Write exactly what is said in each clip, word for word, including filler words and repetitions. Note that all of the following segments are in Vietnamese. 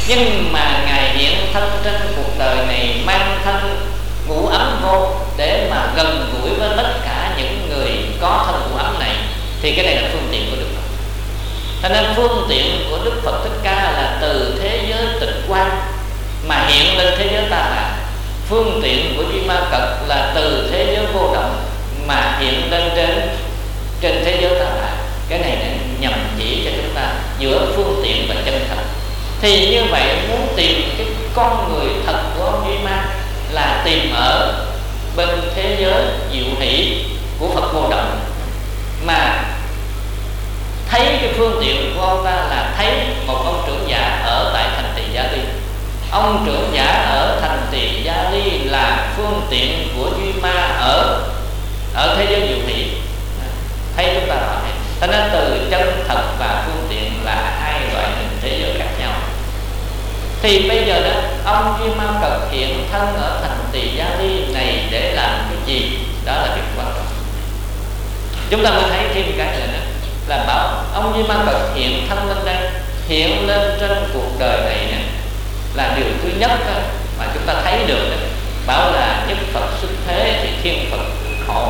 Nhưng mà Ngài hiện thân trên cuộc đời này mang thân ngũ ấm vô để mà gần gũi với tất cả những người có thân ngũ ấm này, thì cái này là phương tiện của Đức Phật. Cho nên phương tiện của Đức Phật Thích Ca là từ thế giới tịch quan mà hiện lên thế giới ta bà. Phương tiện của Duy Ma Cật là từ thế giới vô động mà hiện lên trên trên thế giới ta bà. Cái này là nhằm chỉ cho chúng ta giữa phương tiện và chân thật. Thì như vậy muốn tìm cái con người thật của ông Duy Ma là tìm ở bên thế giới diệu hỷ của Phật vô động, mà thấy cái phương tiện của ông ta là thấy một ông trưởng giả ở tại thành Tỳ Gia Ly. Ông trưởng giả ở thành Tỳ Gia Ly là phương tiện của Duy Ma ở ở thế giới diệu hỷ. Thấy chúng ta rõ này. Cho nên từ chân thật và phương tiện là hai loại hình thế giới khác nhau. Thì bây giờ đó, ông Duy Ma Cật hiện thân ở thành Tỳ Gia Ly này để làm cái gì? Đó là việc quan trọng. Chúng ta mới thấy thêm cái là đó, là bảo ông Duy Ma Cật hiện thân lên đây, hiện lên trên cuộc đời này nè, là điều thứ nhất đó, mà chúng ta thấy được đó, bảo là nhất Phật xuất thế thì thiên Phật khổ.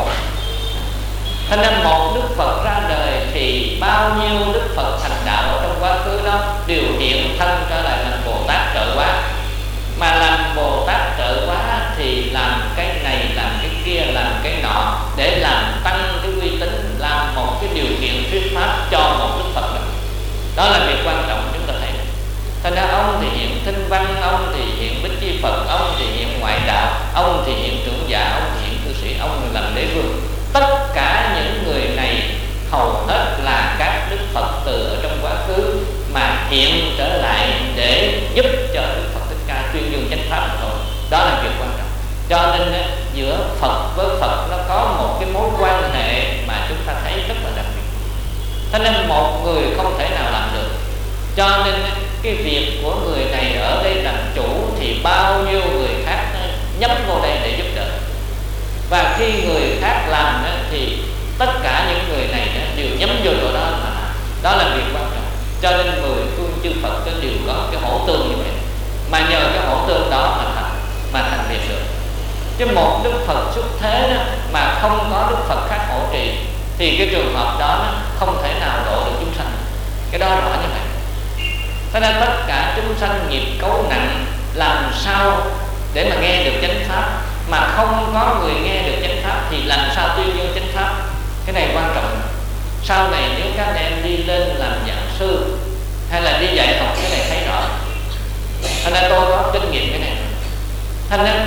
Thế nên một Đức Phật ra đời thì bao nhiêu Đức Phật thành đạo ở trong quá khứ đó đều hiện thân trở lại làm Bồ Tát trợ hóa. Mà làm Bồ Tát trợ hóa thì làm cái này, làm cái kia, làm cái nọ để làm tăng cái uy tín, làm một cái điều kiện thuyết pháp cho một Đức Phật đó. Đó là việc quan trọng chúng ta thấy. Thành ra ông thì hiện Thinh Văn, ông thì hiện Bích Chi Phật, ông thì hiện ngoại đạo, ông thì hiện trưởng giả, ông thì hiện cư sĩ, ông làm đế vương. Tất cả những người này hầu hết là các Đức Phật từ ở trong quá khứ mà hiện trở lại để giúp cho Đức Phật Thích Ca tuyên dương chánh pháp thôi. Đó là việc quan trọng. Cho nên giữa Phật với Phật nó có một cái mối quan hệ mà chúng ta thấy rất là đặc biệt. Thế nên một người không thể nào làm được. Cho nên cái việc của người này ở đây làm chủ thì bao nhiêu người khác nhấp vô đây để giúp đỡ. Và khi người khác làm thì tất cả những người này đều nhắm vô chỗ đó mà. Đó là việc quan trọng. Cho nên mười phương chư Phật đều có cái hỗ tương như vậy, mà nhờ cái hỗ tương đó mà thành mà thành việc được. Chứ một Đức Phật xuất thế đó mà không có Đức Phật khác hộ trì thì cái trường hợp đó nó không thể nào độ được chúng sanh. Cái đó rõ như vậy. Cho nên tất cả chúng sanh nghiệp cấu nặng, làm sao để mà nghe được chánh pháp, mà không có người nghe được chánh pháp thì làm sao tuyên dương chánh pháp. Cái này quan trọng. Sau này nếu các em đi lên làm giảng sư hay là đi dạy học, cái này thấy rõ. Thành ra tôi có kinh nghiệm cái này. Thành ra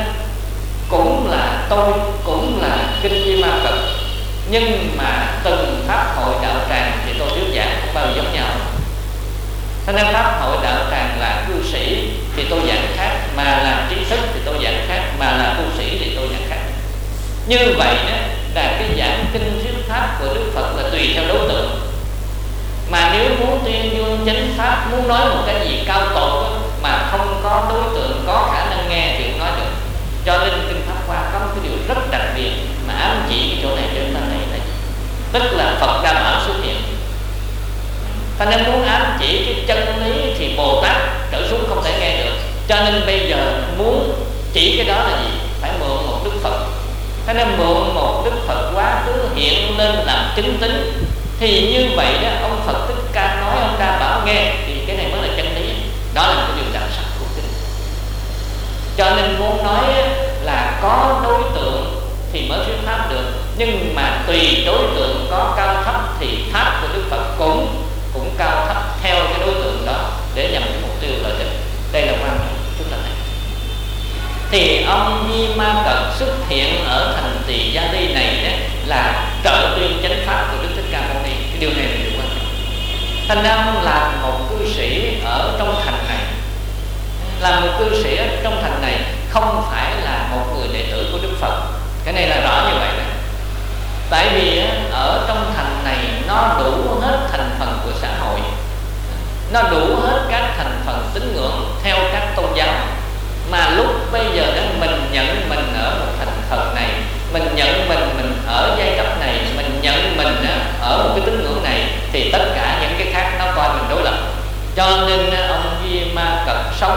cũng là tôi cũng là kinh Duy Ma Cật, nhưng mà từng pháp hội đạo tràng thì tôi thuyết giảng không bao giờ giống nhau. Thành ra pháp hội đạo tràng là cư sĩ thì tôi giảng khác, mà là trí thức thì tôi giảng khác, mà là tu sĩ thì tôi giảng khác. Như vậy đó là cái giảng kinh thuyết pháp của Đức Phật là tùy theo đối tượng. Mà nếu muốn tuyên dương chánh pháp, muốn nói một cái gì cao tột mà không có đối tượng có khả năng nghe thì không nói được. Cho nên kinh Pháp Hoa có một cái điều rất đặc biệt mà ám chỉ cái chỗ này cho chúng ta thấy này, tức là Phật Đa Bảo xuất hiện. Ta nên muốn ám chỉ cái chân lý thì Bồ Tát trở xuống không thể nghe được. Cho nên bây giờ muốn chỉ cái đó là gì? Phải mượn một Đức Phật. Thế nên mượn một Đức Phật quá khứ hiện lên làm chứng tính. Thì như vậy đó, ông Phật Thích Ca nói ông Đa Bảo nghe thì cái này mới là chân lý. Đó là một cái điều đặc sắc của kinh. Cho nên muốn nói là có đối tượng thì mới thuyết pháp được, nhưng mà tùy đối tượng có cao thấp thì pháp của Đức Phật cũng cũng cao thấp theo cái đối tượng đó để nhằm cái mục tiêu lợi ích. Đây là quan trọng chúng ta thấy. Thì ông Di Ma Cật xuất hiện ở thành Tỳ Gia Ly này đó, là trợ tuyên chánh pháp của Đức Thích Ca Mâu Ni. Cái điều này là điều quan trọng. Thành ra ông làm một cư sĩ ở trong thành này, làm một cư sĩ ở trong thành này không phải là một người đệ tử của Đức Phật. Cái này là rõ như vậy đó. Tại vì ở trong thành này nó đủ hết thành phần của xã hội, nó đủ hết các thành phần tín ngưỡng theo các tôn giáo. Mà lúc bây giờ đó mình nhận mình ở một thành phần này, mình nhận mình mình ở giai cấp này, mình nhận mình ở một cái tín ngưỡng này, thì tất cả những cái khác nó coi mình đối lập. Cho nên ông Di Ma Cật sống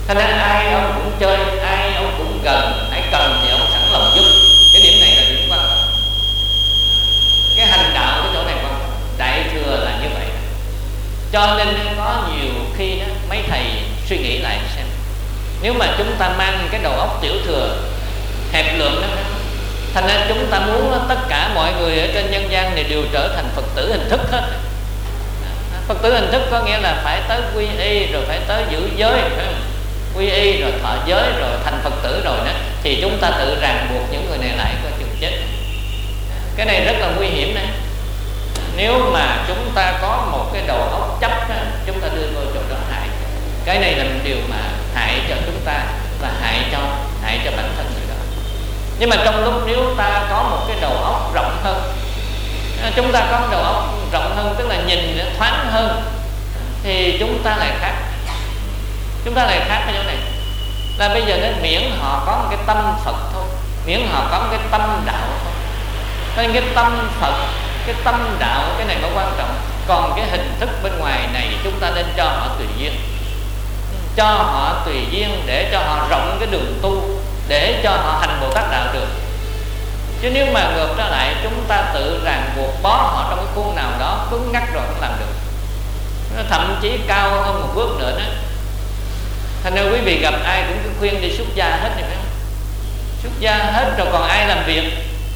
Thành ra ai ông cũng chơi, ai ông cũng gần, ai cần thì ông sẵn lòng giúp. Cái điểm này là điểm quan trọng. Cái hành đạo cái chỗ này quan trọng. Đại thừa là như vậy. Cho nên có nhiều khi đó, mấy thầy suy nghĩ lại xem, nếu mà chúng ta mang cái đầu óc tiểu thừa hẹp lượng đó, thành ra chúng ta muốn tất cả mọi người ở trên nhân gian này đều trở thành Phật tử hình thức hết. Phật tử hình thức có nghĩa là phải tới quy y, rồi phải tới giữ giới, quy y rồi thọ giới, rồi thành Phật tử rồi đó, thì chúng ta tự ràng buộc những người này lại coi chừng chết. Cái này rất là nguy hiểm đấy. Nếu mà chúng ta có một cái đầu óc chấp đó, chúng ta đưa vào chỗ đó hại. Cái này là một điều mà hại cho chúng ta và hại cho hại cho bản thân người đó. Nhưng mà trong lúc nếu ta có một cái đầu óc rộng hơn, chúng ta có đầu óc rộng hơn, tức là nhìn thoáng hơn, thì chúng ta lại khác. Chúng ta lại khác cái chỗ này là bây giờ nó miễn họ có một cái tâm Phật thôi, miễn họ có một cái tâm đạo thôi. Nên cái tâm Phật, cái tâm đạo, cái này mới quan trọng. Còn cái hình thức bên ngoài này chúng ta nên cho họ tùy duyên, cho họ tùy duyên để cho họ rộng cái đường tu, để cho họ hành Bồ Tát đạo được. Chứ nếu mà ngược trở lại chúng ta tự ràng buộc bó họ trong cái khuôn nào đó cứng ngắc rồi không làm được, thậm chí cao hơn một bước nữa đó. Thành ra quý vị gặp ai cũng cứ khuyên đi xuất gia hết, phải không? Xuất gia hết rồi còn ai làm việc?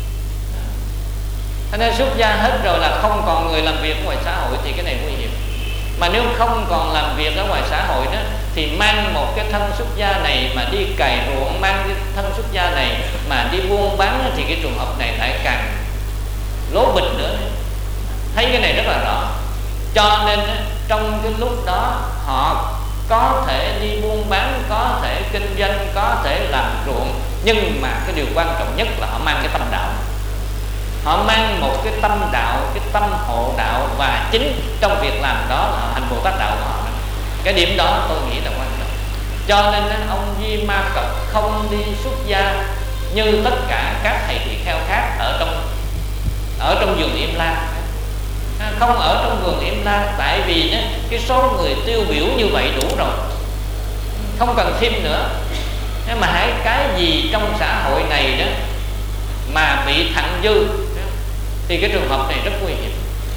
Thành ra xuất gia hết rồi là không còn người làm việc ở ngoài xã hội, thì cái này nguy hiểm. Mà nếu không còn làm việc ở ngoài xã hội đó, thì mang một cái thân xuất gia này mà đi cày ruộng, mang cái thân xuất gia này mà đi buôn bán, thì cái trường hợp này lại càng lố bịch nữa. Thấy cái này rất là rõ. Cho nên trong cái lúc đó họ có thể đi buôn bán, có thể kinh doanh, có thể làm ruộng, nhưng mà cái điều quan trọng nhất là họ mang cái tâm đạo. Họ mang một cái tâm đạo, cái tâm hộ đạo, và chính trong việc làm đó là hành Bồ Tát đạo của họ. Cái điểm đó tôi nghĩ là quan trọng. Cho nên ông Di Ma Cật không đi xuất gia như tất cả các thầy tỳ kheo khác ở trong ở trong vườn Im La. Không ở trong vườn Im La, tại vì cái số người tiêu biểu như vậy đủ rồi, không cần thêm nữa. Nhưng mà hãy cái gì trong xã hội này đó mà bị thặng dư thì cái trường hợp này rất nguy hiểm.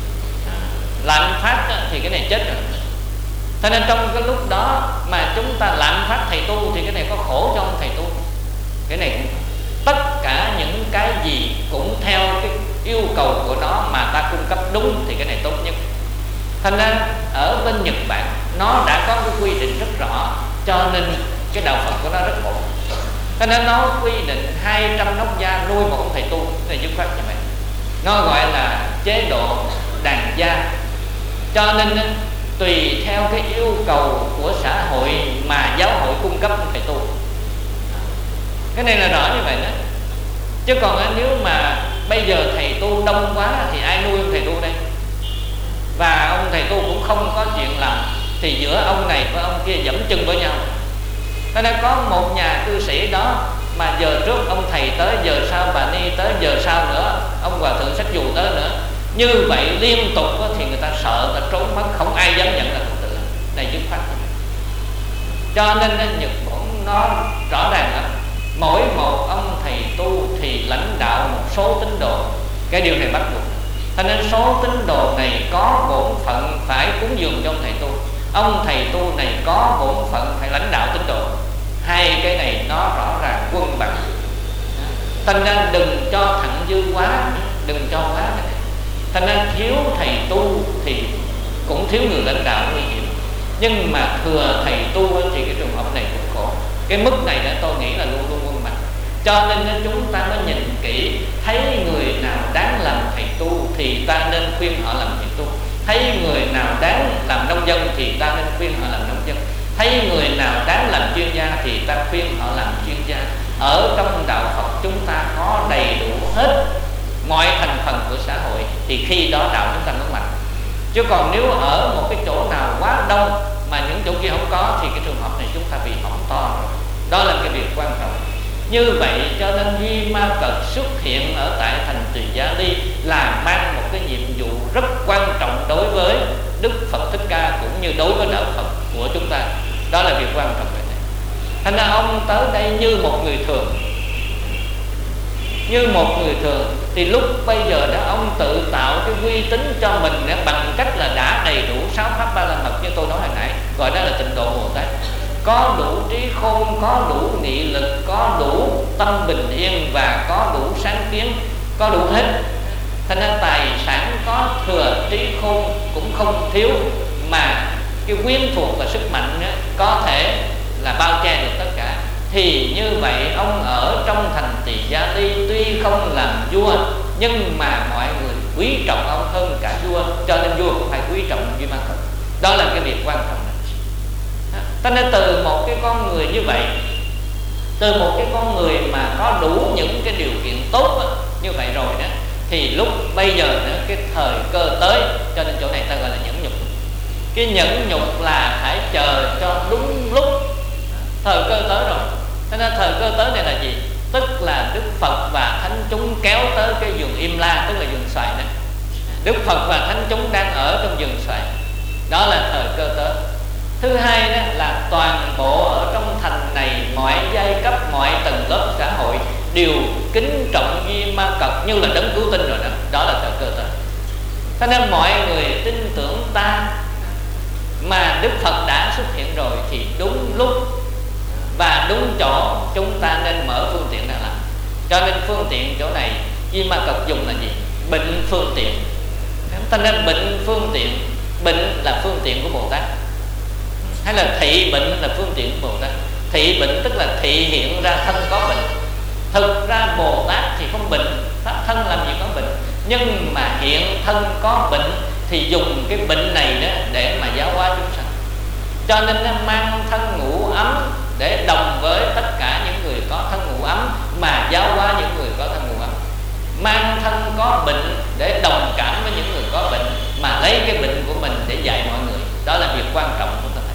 Lạm phát thì cái này chết rồi. Cho nên trong cái lúc đó mà chúng ta lạm phát thầy tu thì cái này có khổ cho ông thầy tu. Cái này cũng tất cả những cái gì cũng theo cái yêu cầu của nó mà ta cung cấp đúng thì cái này tốt nhất. Thành ra ở bên Nhật Bản nó đã có cái quy định rất rõ, cho nên cái đạo Phật của nó rất ổn. Cho nên nó quy định hai trăm nóc gia nuôi một ông thầy tu, này dứt khoát như vậy. Nó gọi là chế độ đàn gia. Cho nên tùy theo cái yêu cầu của xã hội mà giáo hội cung cấp ông thầy tu. Cái này là rõ như vậy đó. Chứ còn nếu mà bây giờ thầy tu đông quá thì ai nuôi ông thầy tu đây? Và ông thầy tu cũng không có chuyện làm, thì giữa ông này với ông kia dẫm chân với nhau. Cho nên có một nhà cư sĩ đó mà giờ trước ông thầy tới, giờ sau bà ni tới, giờ sau nữa ông hòa thượng sách dù tới nữa, như vậy liên tục thì người ta sợ, người ta trốn mất, không ai dám nhận là Phật tử. Này dứt khoát. Cho nên Nhật Bản nó rõ ràng lắm, mỗi một ông thầy tu thì lãnh đạo một số tín đồ, cái điều này bắt buộc. Cho nên số tín đồ này có bổn phận phải cúng dường cho ông thầy tu, ông thầy tu này có bổn phận phải lãnh đạo tín đồ. Hai cái này nó rõ ràng quân bằng. Thành ra đừng cho thặng dư quá, đừng cho quá cái này. Thành ra thiếu thầy tu thì cũng thiếu người lãnh đạo, nguy hiểm. Nhưng mà thừa thầy tu thì cái trường hợp này cũng khổ. Cái mức này đã tôi nghĩ là luôn luôn quân bằng. Cho nên chúng ta mới nhìn kỹ, thấy người nào đáng làm thầy tu thì ta nên khuyên họ làm thầy tu. Thấy người nào đáng làm nông dân thì ta nên khuyên họ làm nông dân. Thấy người nào đáng làm chuyên gia thì ta khuyên họ làm chuyên gia. Ở trong đạo Phật chúng ta có đầy đủ hết mọi thành phần của xã hội, thì khi đó đạo chúng ta mới mạnh. Chứ còn nếu ở một cái chỗ nào quá đông mà những chỗ kia không có thì cái trường hợp này chúng ta bị hỏng to rồi. Đó là cái việc quan trọng. Như vậy cho nên Duy Ma Cật xuất hiện ở tại thành Tỳ Gia Ly là mang một cái nhiệm vụ rất quan trọng đối với Đức Phật Thích Ca cũng như đối với đạo Phật của chúng ta. Đó là việc quan trọng này. Thành ra ông tới đây như một người thường, như một người thường. Thì lúc bây giờ đó ông tự tạo cái uy tín cho mình bằng cách là đã đầy đủ sáu pháp ba la mật như tôi nói hồi nãy, gọi đó là tịnh độ Bồ Tát. Có đủ trí khôn, có đủ nghị lực, có đủ tâm bình yên và có đủ sáng kiến, có đủ hết. Thành ra tài sản có thừa, trí khôn cũng không thiếu, mà cái quyến thuộc và sức mạnh đó, có thể là bao che được tất cả. Thì như vậy ông ở trong thành Tỳ Gia Ly tuy không làm vua, nhưng mà mọi người quý trọng ông hơn cả vua, cho nên vua cũng phải quý trọng ông Duy Ma Cật. Đó là cái việc quan trọng. Cho nên từ một cái con người như vậy, từ một cái con người mà có đủ những cái điều kiện tốt đó, như vậy rồi đó, thì lúc bây giờ nữa cái thời cơ tới, cho nên chỗ này ta gọi là nhẫn nhục. Cái nhẫn nhục là phải chờ cho đúng lúc thời cơ tới rồi. Thế nên thời cơ tới này là gì? Tức là Đức Phật và thánh chúng kéo tới cái vườn Im La, tức là vườn xoài này. Đức Phật và thánh chúng đang ở trong vườn xoài, đó là thời cơ tới. Thứ hai đó là toàn bộ ở trong thành này, mọi giai cấp, mọi tầng lớp xã hội đều kính trọng Duy Ma Cật như là đấng cứu tinh rồi đó. Đó là thời cơ tới. Cho nên mọi người tin tưởng ta, mà Đức Phật đã xuất hiện rồi thì đúng lúc và đúng chỗ chúng ta nên mở phương tiện ra làm. Cho nên phương tiện chỗ này Duy Ma Cật dùng là gì? Bệnh phương tiện. Cho nên bệnh phương tiện, bệnh là phương tiện của Bồ Tát, hay là thị bệnh là phương tiện của Bồ Tát. Thị bệnh tức là thị hiện ra thân có bệnh. Thực ra Bồ Tát thì không bệnh, pháp thân làm gì có bệnh, nhưng mà hiện thân có bệnh thì dùng cái bệnh này đó để mà giáo hóa chúng sanh. Cho nên nó mang thân ngũ ấm để đồng với tất cả những người có thân ngũ ấm mà giáo hóa những người có thân ngũ ấm. Mang thân có bệnh để đồng cảm với những người có bệnh mà lấy cái bệnh của mình để dạy mọi người. Đó là việc quan trọng của ta thấy.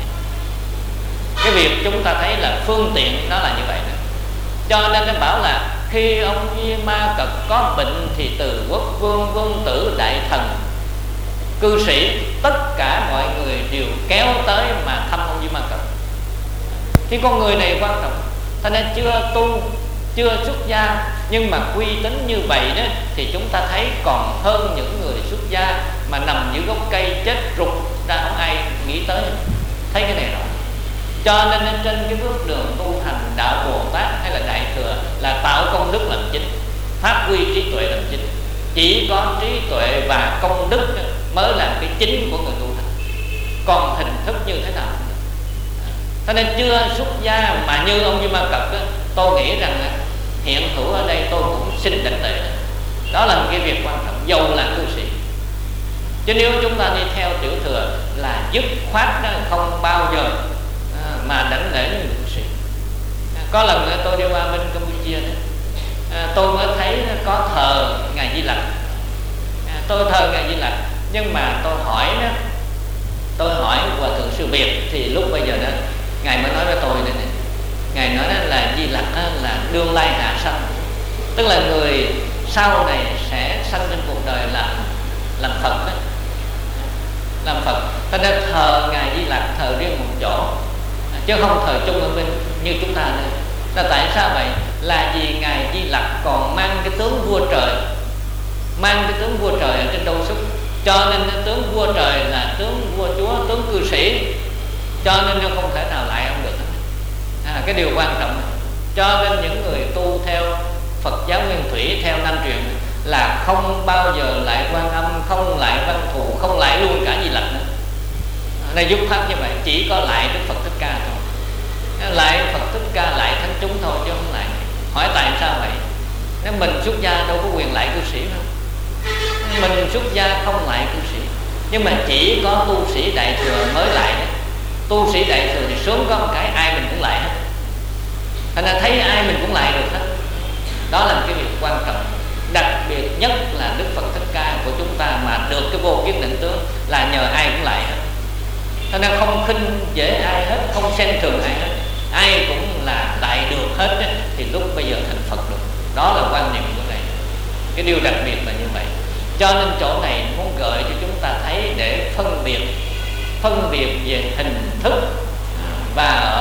Cái việc chúng ta thấy là phương tiện nó là như vậy đó. Cho nên nó bảo là khi ông Duy Ma Cật có bệnh thì từ quốc vương, vương tử, đại thần, cư sĩ, tất cả mọi người đều kéo tới mà thăm ông Duy Ma Cật. Thì con người này quan trọng. Cho nên chưa tu, chưa xuất gia, nhưng mà quy tính như vậy đó, thì chúng ta thấy còn hơn những người xuất gia mà nằm dưới gốc cây chết rụt ra không ai nghĩ tới. Thấy cái này rồi. Cho nên trên cái bước đường tu hành đạo Bồ Tát hay là Đại Thừa là tạo công đức làm chính, phát huy trí tuệ làm chính. Chỉ có trí tuệ và công đức mới là cái chính của người tu hành. Còn hình thức như thế nào? Cho nên chưa xuất gia mà như ông Duy Ma Cật đó, tôi nghĩ rằng hiện hữu ở đây tôi cũng xin đảnh lễ. Đó là một cái việc quan trọng, dầu là cư sĩ. Chứ nếu chúng ta đi theo tiểu thừa là dứt khoát đó, không bao giờ mà đảnh lễ những cư sĩ. Có lần nữa tôi đi qua bên Campuchia đó, à, tôi mới thấy có thờ Ngài Di Lặc. à, Tôi thờ Ngài Di Lặc, nhưng mà tôi hỏi đó, tôi hỏi Hòa Thượng Sư Việt, thì lúc bây giờ đó Ngài mới nói với tôi này, này. Ngài nói đó là Di Lặc là đương lai hạ sanh, tức là người sau này sẽ sanh trên cuộc đời làm làm Phật đó. Làm Phật. Cho nên thờ Ngài Di Lặc thờ riêng một chỗ, chứ không thờ chung ở bên như chúng ta nữa. Là tại sao vậy? Là vì Ngài Di Lặc còn mang cái tướng vua trời, mang cái tướng vua trời ở trên đâu xuất. Cho nên cái tướng vua trời là tướng vua chúa, tướng cư sĩ, cho nên nó không thể nào lại ông được. À, cái điều quan trọng. Cho nên những người tu theo Phật giáo Nguyên Thủy, theo Nam truyền là không bao giờ lại Quan Âm, không lại Văn Thù, không lại luôn cả Di Lặc nữa. Là giúp pháp như vậy, chỉ có lại Đức Phật Thích Ca thôi, lại Phật Thích Ca, lại thánh chúng thôi, chứ không lại. Hỏi tại sao vậy? Nếu mình xuất gia đâu có quyền lại cư sĩ đâu. Mình xuất gia không lại cư sĩ, nhưng mà chỉ có tu sĩ Đại Thừa mới lại đó. Tu sĩ Đại Thừa thì sớm có một cái ai mình cũng lại hết. Thành ra thấy ai mình cũng lại được hết. Đó là một cái việc quan trọng. Đặc biệt nhất là Đức Phật Thích Ca của chúng ta mà được cái vô kiết định tướng là nhờ ai cũng lại hết. Cho nên không khinh dễ ai hết, không xem thường ai hết, ai cũng là lại được hết ấy, thì lúc bây giờ thành Phật được. Đó là quan niệm của này. Cái điều đặc biệt là như vậy. Cho nên chỗ này muốn gợi cho chúng ta thấy để phân biệt, phân biệt về hình thức và ở trong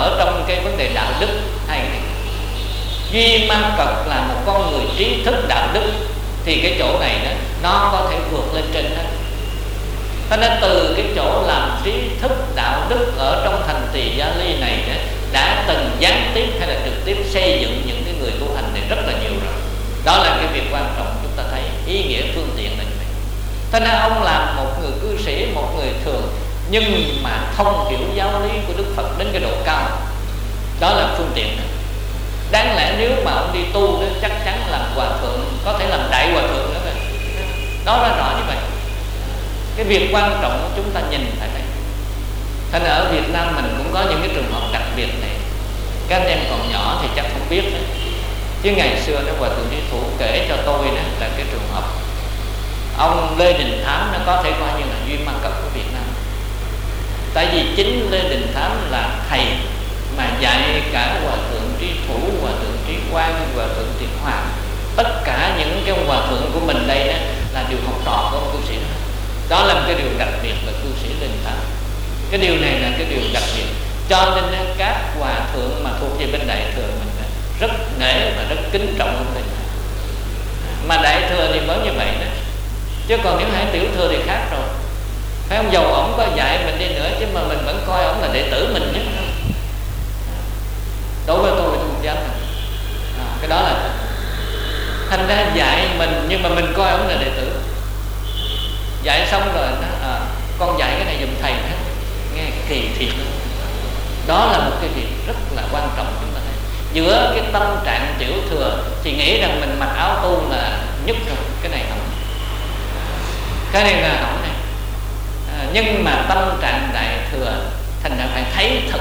cái vấn đề đạo đức hay này. Duy Ma Cật là một con người trí thức đạo đức, thì cái chỗ này đó, nó có thể vượt lên trên hết. Thế nên từ cái chỗ làm trí thức đạo đức ở trong thành Tỳ Gia Ly này đó, đã từng gián tiếp hay là trực tiếp xây dựng những cái người tu hành này rất là nhiều rồi. Đó là cái việc quan trọng, chúng ta thấy ý nghĩa phương tiện là như vậy. Thế nên ông làm một người cư sĩ, một người thường, nhưng mà thông hiểu giáo lý của Đức Phật đến cái độ cao. Đó là phương tiện đó. Đáng lẽ nếu mà ông đi tu đó, chắc chắn làm hòa thượng, có thể làm đại hòa thượng nữa rồi. Đó là rõ như vậy. Cái việc quan trọng chúng ta nhìn phải đây. Thành ở Việt Nam mình cũng có những cái trường hợp đặc biệt này. Các anh em còn nhỏ thì chắc không biết đó. Chứ ngày xưa đó Hòa thượng Trí Thủ kể cho tôi đó là cái trường hợp ông Lê Đình Thám nó có thể coi như là Duy Ma Cật của Việt Nam. Tại vì chính Lê Đình Thám là thầy mà dạy cả Hòa thượng Trí Thủ, Hòa thượng Trí Quang, Hòa thượng Thiện Hoàng. Tất cả những cái hòa thượng của mình đây đó là điều học trò của ông cư sĩ đó. Đó là một cái điều đặc biệt là cư sĩ Lê Đình Thám. Cái điều này là cái điều đặc biệt. Cho nên các hòa thượng mà thuộc về bên Đại Thừa mình rất nể và rất kính trọng ông Lê Đình Thám. Mà Đại Thừa thì mới như vậy đó. Chứ còn những hãng tiểu thừa thì khác rồi. Phải ông giàu ổng có dạy mình đi nữa, chứ mà mình vẫn coi ổng là đệ tử mình chứ. Đối với tôi thì tôi không dám. À, cái đó là thành ra dạy mình, nhưng mà mình coi ổng là đệ tử. Dạy xong rồi nó, à, con dạy cái này giùm thầy hết. Nghe kỳ thiệt. Đó là một cái việc rất là quan trọng chúng ta thấy. Giữa cái tâm trạng tiểu thừa thì nghĩ rằng mình mặc áo tu là nhất rồi. Cái này không. Cái này là không này. À, nhưng mà tâm trạng Đại Thừa thành ra phải thấy thật.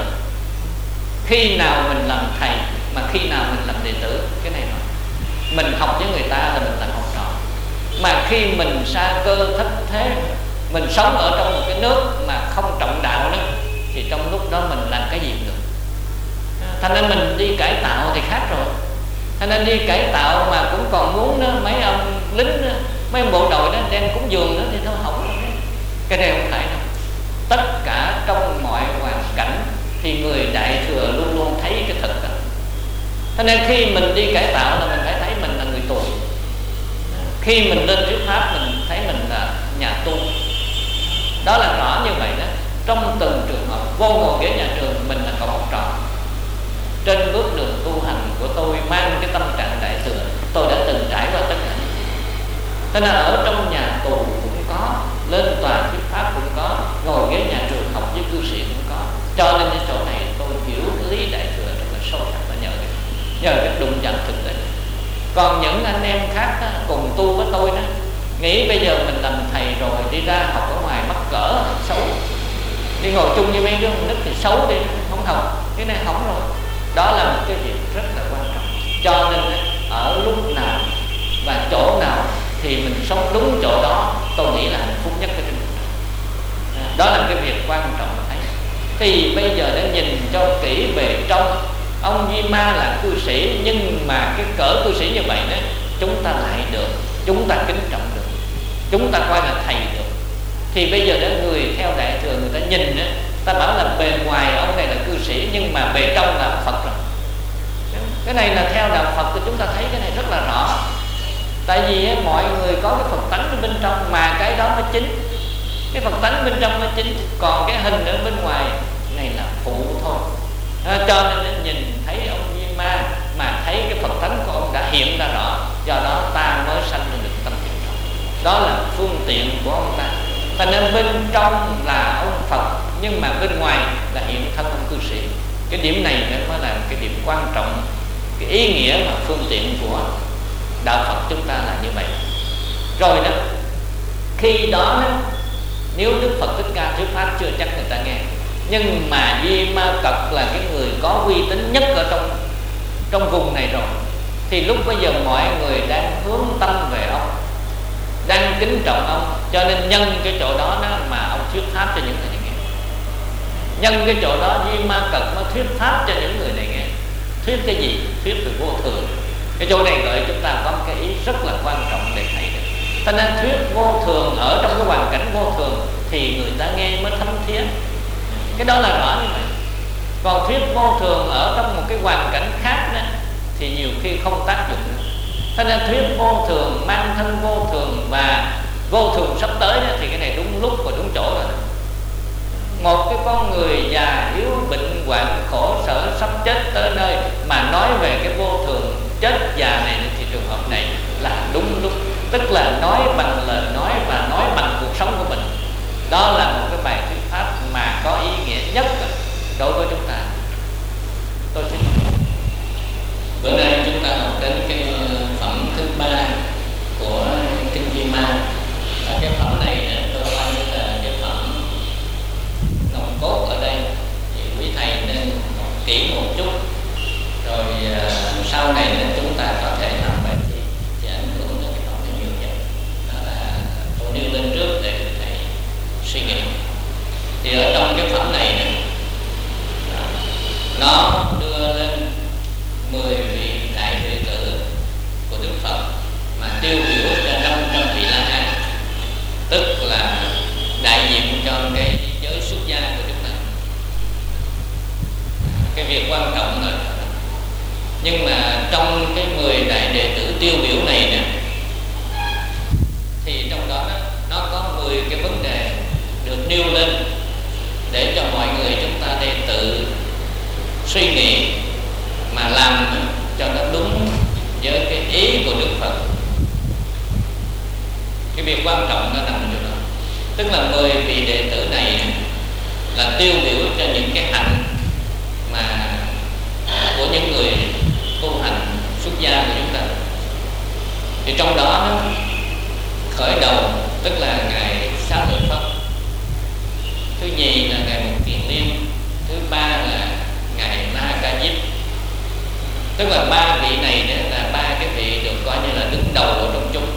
Khi nào mình làm thầy mà khi nào mình làm đệ tử. Cái này nói mình học với người ta là mình làm học trò. Mà khi mình xa cơ thất thế, mình sống ở trong một cái nước mà không trọng đạo nữa, thì trong lúc đó mình làm cái gì được. Thành nên mình đi cải tạo thì khác rồi. Thành nên đi cải tạo mà cũng còn muốn đó, mấy ông lính đó, mấy ông bộ đội đó đem cúng dường đó thì thôi hỏng rồi. Cái này không phải đâu. Tất cả trong mọi hoàn cảnh thì người Đại Thừa luôn luôn thấy cái thật đó. Thế nên khi mình đi cải tạo là mình phải thấy mình là người tù. Khi mình lên thuyết pháp mình thấy mình là nhà tu. Đó là rõ như vậy đó. Trong từng trường hợp vô ngồi ghế nhà trường mình là cậu học trò. Trên bước đường tu hành của tôi mang cái tâm trạng Đại Thừa, tôi đã từng trải qua tất cả. Thế nên ở trong nhà tù cũng có, lên tòa thuyết pháp cũng có, ngồi ghế nhà trường học với cư sĩ cũng có. Cho nên cái chỗ này tôi hiểu cái lý Đại Thừa rất là sâu sắc là nhờ cái, nhờ cái đụng chạm thực tế. Còn những anh em khác đó, cùng tu với tôi đó, nghĩ bây giờ mình làm thầy rồi đi ra học ở ngoài mắc cỡ xấu, đi ngồi chung với mấy đứa con nít thì xấu đi, không học, cái này hỏng rồi. Đó là một cái việc rất là quan trọng. Cho nên ở lúc nào và chỗ nào thì mình sống đúng chỗ đó, tôi nghĩ là hạnh phúc nhất cái trên cuộc đời. Đó là cái việc quan trọng ấy. Thì bây giờ đã nhìn cho kỹ về trong, ông Duy Ma là cư sĩ, nhưng mà cái cỡ cư sĩ như vậy đó, chúng ta lại được, chúng ta kính trọng được, chúng ta coi là thầy được. Thì bây giờ đó người theo Đại Thừa người ta nhìn đó, ta bảo là bề ngoài ông này là cư sĩ, nhưng mà bề trong là Phật rồi. Cái này là theo đạo Phật thì chúng ta thấy cái này rất là rõ. Tại vì ấy, mọi người có cái Phật tánh ở bên trong, mà cái đó mới chính. Cái Phật tánh bên trong mới chính, còn cái hình ở bên ngoài này là phụ thôi. À, cho nên nhìn thấy ông Duy Ma mà thấy cái Phật tánh của ông đã hiện ra rõ, do đó ta mới sanh ra được tâm thiện đó. Đó là phương tiện của ông ta. Thành nên bên trong là ông Phật, nhưng mà bên ngoài là hiện thân ông cư sĩ. Cái điểm này mới là cái điểm quan trọng, cái ý nghĩa mà phương tiện của đạo Phật chúng ta là như vậy. Rồi đó, khi đó, đó nếu Đức Phật Thích Ca thuyết pháp chưa chắc người ta nghe, nhưng mà Duy Ma Cật là cái người có uy tín nhất ở trong trong vùng này rồi, thì lúc bây giờ mọi người đang hướng tâm về ông, đang kính trọng ông, cho nên nhân cái chỗ đó, đó mà ông thuyết pháp cho những người này nghe. Nhân cái chỗ đó Duy Ma Cật mới thuyết pháp cho những người này nghe. Thuyết cái gì? Thuyết về vô thường. Cái chỗ này gợi chúng ta có một cái ý rất là quan trọng để thấy được. Cho nên thuyết vô thường ở trong cái hoàn cảnh vô thường thì người ta nghe mới thấm thía. Cái đó là rõ như vậy. Còn thuyết vô thường ở trong một cái hoàn cảnh khác đó, thì nhiều khi không tác dụng nữa. Thế nên thuyết vô thường, mang thân vô thường và vô thường sắp tới đó, thì cái này đúng lúc và đúng chỗ rồi. Một cái con người già yếu bệnh hoạn khổ sở sắp chết tới nơi mà nói về cái vô thường chết già này thì trường hợp này là đúng lúc, tức là nói bằng lời nói và nói bằng cuộc sống của mình. Đó là một cái bài thuyết pháp mà có ý nghĩa nhất đối với chúng ta. Tôi xin bữa nay chúng ta học đến cái phẩm thứ ba của kinh Di Ma. Và cái phẩm này tôi coi như là cái phẩm nòng cốt ở đây, thì quý thầy nên học kỹ một chút, rồi uh, sau này nên chúng ta có thể làm bài thi thì ảnh hưởng đến cái phẩm này nhiều nhất. Đó là tôi nêu lên trước để quý thầy suy nghĩ. Thì ở trong cái phẩm này này nó đưa lên mười vị đại đệ tử của Đức Phật mà tiêu biểu cho năm trăm vị La Hán, tức là đại diện cho cái giới xuất gia của chúng ta. Cái việc quan trọng là, nhưng mà trong cái mười đại đệ tử tiêu biểu này nè, thì trong đó nó có mười cái vấn đề được nêu lên để cho mọi người chúng ta đây tự suy nghĩ mà làm cho nó đúng với cái ý của Đức Phật. Cái việc quan trọng nó nằm chỗ đó, tức là mười vị đệ tử này là tiêu biểu cho những cái hạnh mà của những người tu hành xuất gia của chúng ta. Thì trong đó nó khởi đầu tức là ngài Xá Lợi Phất, thứ nhì là ngài Mục Kiền Liên, thứ ba là ngài Na Ca Diếp. Tức là ba vị này là ba cái vị được coi như là đứng đầu ở trong chúng.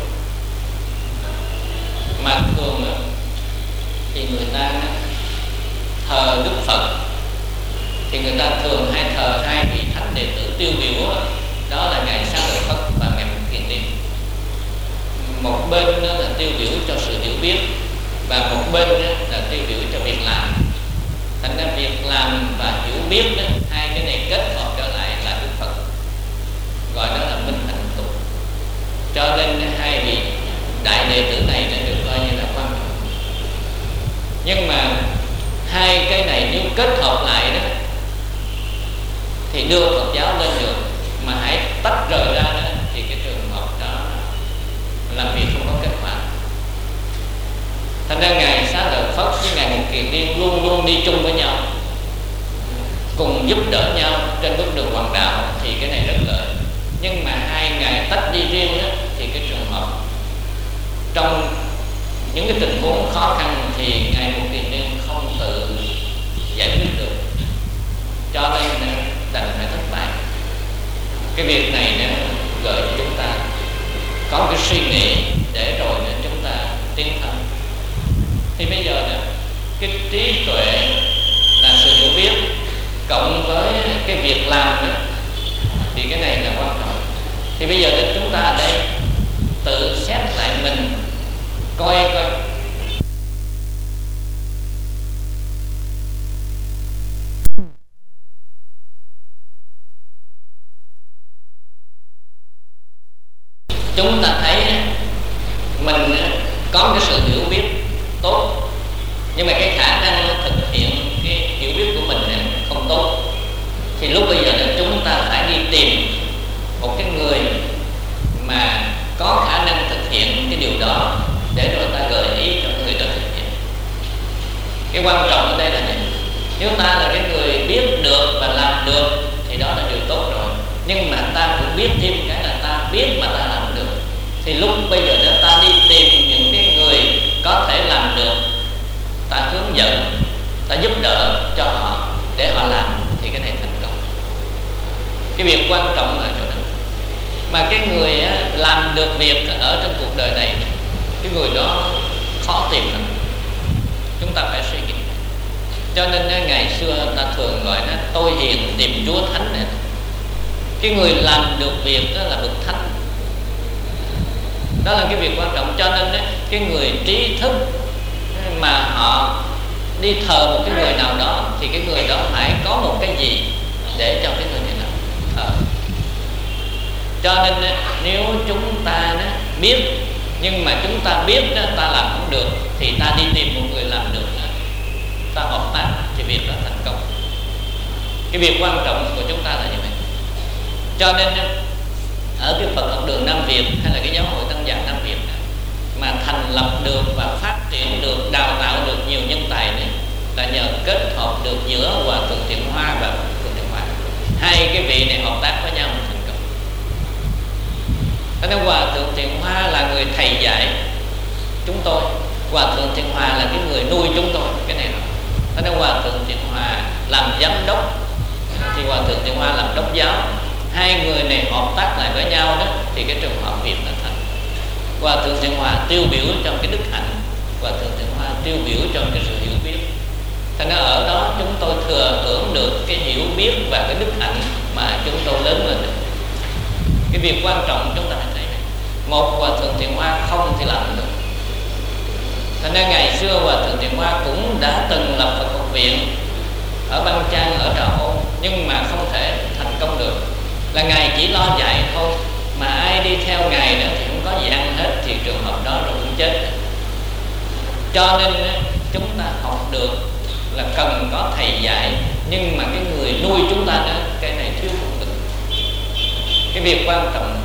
Mà thường thì người ta thờ Đức Phật thì người ta thường hay thờ hai vị thánh đệ tử tiêu biểu, đó là ngài Xá Lợi Phất và ngài Mục Kiền Liên. Một bên đó là tiêu biểu cho sự hiểu biết và một bên là tiêu biểu cho việc làm. Thành ra việc làm và hiểu biết đó, hai cái này kết hợp trở lại là Đức Phật gọi đó là minh hạnh tục. Cho nên hai vị đại đệ tử này đã được coi như là quan trọng. Nhưng mà hai cái này nếu kết hợp lại đó thì đưa Phật giáo lên được, mà hãy tách rời ra đó thì cái trường hợp đó làm việc không có kết quả. Thành ra ngài Xá Lợi Phất với ngài Mục Kiền Liên luôn luôn đi chung với nhau, cùng giúp đỡ nhau trên bước đường hoàng đạo, thì cái này rất lợi. Nhưng mà hai ngài tách đi riêng đó, thì cái trường hợp trong những cái tình huống khó khăn thì ngài Mục Kiền Liên không tự giải quyết được, cho nên đành phải thất bại. Cái việc này nó gợi cho chúng ta có cái suy nghĩ để rồi để chúng ta tiến thân. Thì bây giờ đó, cái trí tuệ là sự hiểu biết cộng với cái việc làm đó, thì cái này là quan trọng. Thì bây giờ để chúng ta ở đây tự xét lại mình, coi coi chúng ta thấy mình có cái sự hiểu biết tốt, nhưng mà cái khả năng thực hiện cái hiểu biết của mình không tốt, thì lúc bây giờ là chúng ta phải đi tìm một cái người mà có khả năng thực hiện cái điều đó để rồi ta gợi ý cho người đó thực hiện. Cái quan trọng ở đây là này, nếu ta là cái người biết được và làm được thì đó là điều tốt rồi, nhưng mà ta cũng biết thêm cái là ta biết mà ta làm được, thì lúc bây giờ đó ta đi tìm những cái người có thể làm được, ta hướng dẫn, ta giúp đỡ cho họ để họ làm, thì cái này thành công. Cái việc quan trọng là chỗ đó. Mà cái người á, làm được việc ở trong cuộc đời này, cái người đó khó tìm lắm. Chúng ta phải suy nghĩ. Cho nên ngày xưa ta thường gọi nó tôi hiền tìm Chúa Thánh này. Cái người làm được việc đó là bậc thánh. Đó là cái việc quan trọng. Cho nên đó, cái người trí thức mà họ đi thờ một cái người nào đó thì cái người đó phải có một cái gì để cho cái người này làm. À. Cho nên nếu chúng ta biết, nhưng mà chúng ta biết ta làm không được, thì ta đi tìm một người làm được, ta hợp tác thì việc đó thành công. Cái việc quan trọng của chúng ta là như vậy. Cho nên ở cái Phật học đường Nam Việt hay là cái giáo hội Tăng Giảng Nam Việt mà thành lập được và phát triển được, đào tạo được nhiều nhân tài này là nhờ kết hợp được giữa Hòa Thượng Thiện Hoa và Thượng Thiện Hoa. Hai cái vị này hợp tác với nhau mà thành công. Cho nên Hòa Thượng Thiện Hoa là người thầy dạy chúng tôi, Hòa Thượng Thiện Hoa là cái người nuôi chúng tôi. Cái này đó. Cho nên Hòa Thượng Thiện Hoa làm giám đốc thì Hòa Thượng Thiện Hoa làm đốc giáo. Hai người này hợp tác lại với nhau đó thì cái trường hợp việc là thành. Hòa Thượng Thiện Hoa tiêu biểu trong cái đức hạnh, Hòa Thượng Thiện Hoa tiêu biểu trong cái sự hiểu biết. Thành ra ở đó chúng tôi thừa hưởng được cái hiểu biết và cái đức hạnh mà chúng tôi lớn lên được. Cái việc quan trọng chúng ta phải thấy này. Một, Hòa Thượng Thiện Hoa không thì làm được. Thành ra ngày xưa Hòa Thượng Thiện Hoa cũng đã từng lập Phật học viện ở Bang Trang, ở Trà Ôn, nhưng mà không thể thành công được. Là Ngài chỉ lo dạy thôi, mà ai đi theo Ngài nữa thì không có gì ăn hết, thì trường hợp đó rồi cũng chết. Cho nên chúng ta học được là cần có thầy dạy, nhưng mà cái người nuôi chúng ta nữa, cái này thiếu không được. Cái việc quan trọng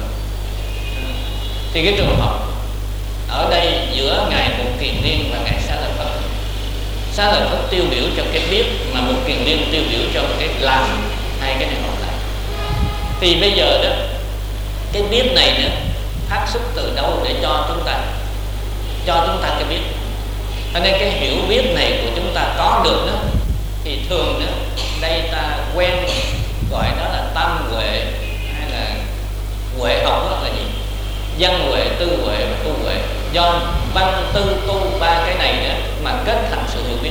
thì cái trường hợp ở đây giữa Ngài Một Kiền Liên và Ngài Xá Lợi Phất. Xá Lợi Phất tiêu biểu cho cái biết, mà Một Kiền Liên tiêu biểu cho cái làm. Hai cái này hợp lại. Thì bây giờ đó, cái biết này nữa phát xuất từ đâu để cho chúng ta cho chúng ta cái biết. Cho nên cái hiểu biết này của chúng ta có được đó, thì thường đó đây ta quen gọi đó là tam huệ, hay là huệ học đó là gì? Văn huệ, tư huệ và tu huệ. Do văn tư tu ba cái này nữa mà kết thành sự hiểu biết.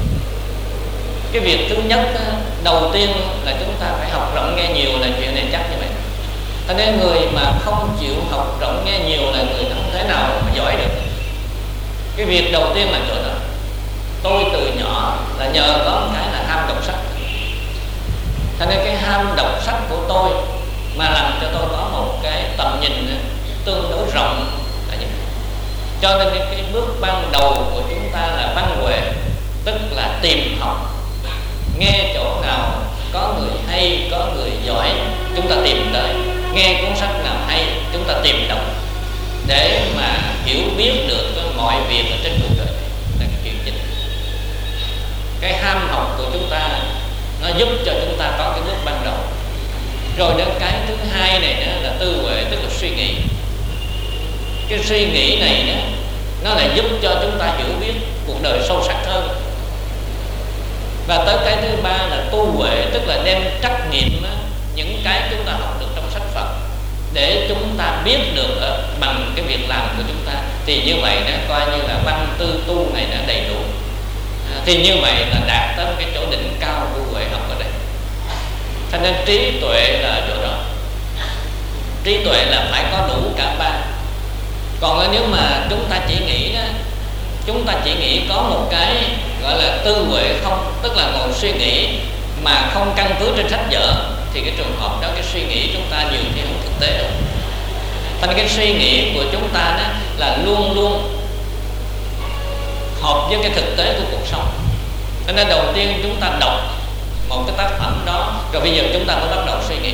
Cái việc thứ nhất đầu tiên là chúng ta phải học rộng nghe nhiều, là chuyện này chắc như vậy. Cho nên người mà không chịu học rộng nghe nhiều là người không thể nào mà giỏi được. Cái việc đầu tiên là chỗ đó. Tôi từ nhỏ là nhờ có một cái là ham đọc sách. Cho nên cái ham đọc sách của tôi mà làm cho tôi có một cái tầm nhìn tương đối rộng là như vậy. Cho nên cái, cái bước ban đầu của chúng ta là văn huệ, tức là tìm học. Nghe chỗ nào có người hay, có người giỏi, chúng ta tìm tới. Nghe cuốn sách nào hay, chúng ta tìm đọc để mà hiểu biết được mọi việc ở trên cuộc đời này là cái chuyện chính. Cái ham học của chúng ta nó giúp cho chúng ta có cái bước ban đầu. Rồi đến cái thứ hai này nữa là tư huệ, tức là suy nghĩ. Cái suy nghĩ này nữa, nó lại giúp cho chúng ta hiểu biết cuộc đời sâu sắc hơn. Và tới cái thứ ba là tu huệ, tức là đem trắc nghiệm những cái chúng ta học được trong sách Phật để chúng ta biết được uh, bằng cái việc làm của chúng ta. Thì như vậy nó coi như là văn tư tu này đã đầy đủ. À, thì như vậy là đạt tới cái chỗ đỉnh cao của huệ học ở đây. Cho nên trí tuệ là chỗ đó. Trí tuệ là phải có đủ cả ba. Còn nếu mà chúng ta chỉ nghĩ đó, chúng ta chỉ nghĩ có một cái gọi là tư huệ không, tức là ngồi suy nghĩ mà không căn cứ trên sách vở, thì cái trường hợp đó cái suy nghĩ chúng ta nhiều khi không thực tế đâu. Thành cái suy nghĩ của chúng ta đó là luôn luôn hợp với cái thực tế của cuộc sống. Cho nên đầu tiên chúng ta đọc một cái tác phẩm đó, rồi bây giờ chúng ta mới bắt đầu suy nghĩ.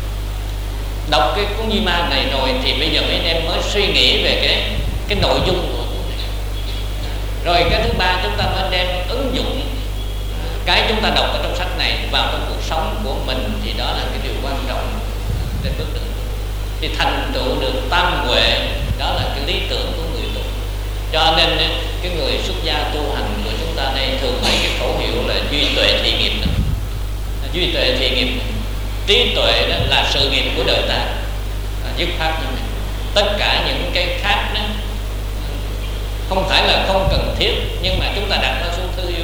Đọc cái cuốn Di Ma này rồi thì bây giờ mấy anh em mới suy nghĩ về cái cái nội dung của cuốn này. Rồi cái thứ ba chúng ta mới đem ứng dụng cái chúng ta đọc ở trong sách này vào trong cuộc sống của mình, thì đó là cái điều quan trọng trên bước đường. Thì thành tựu được tam huệ, đó là cái lý tưởng của người tu. Cho nên cái người xuất gia tu hành của chúng ta đây thường lấy cái khẩu hiệu là duy tuệ thị nghiệp đó. Duy tuệ thị nghiệp, trí tuệ đó là sự nghiệp của đời ta, à, dứt khoát như này. Tất cả những cái khác đó không phải là không cần thiết, nhưng mà chúng ta đặt nó xuống thứ yếu.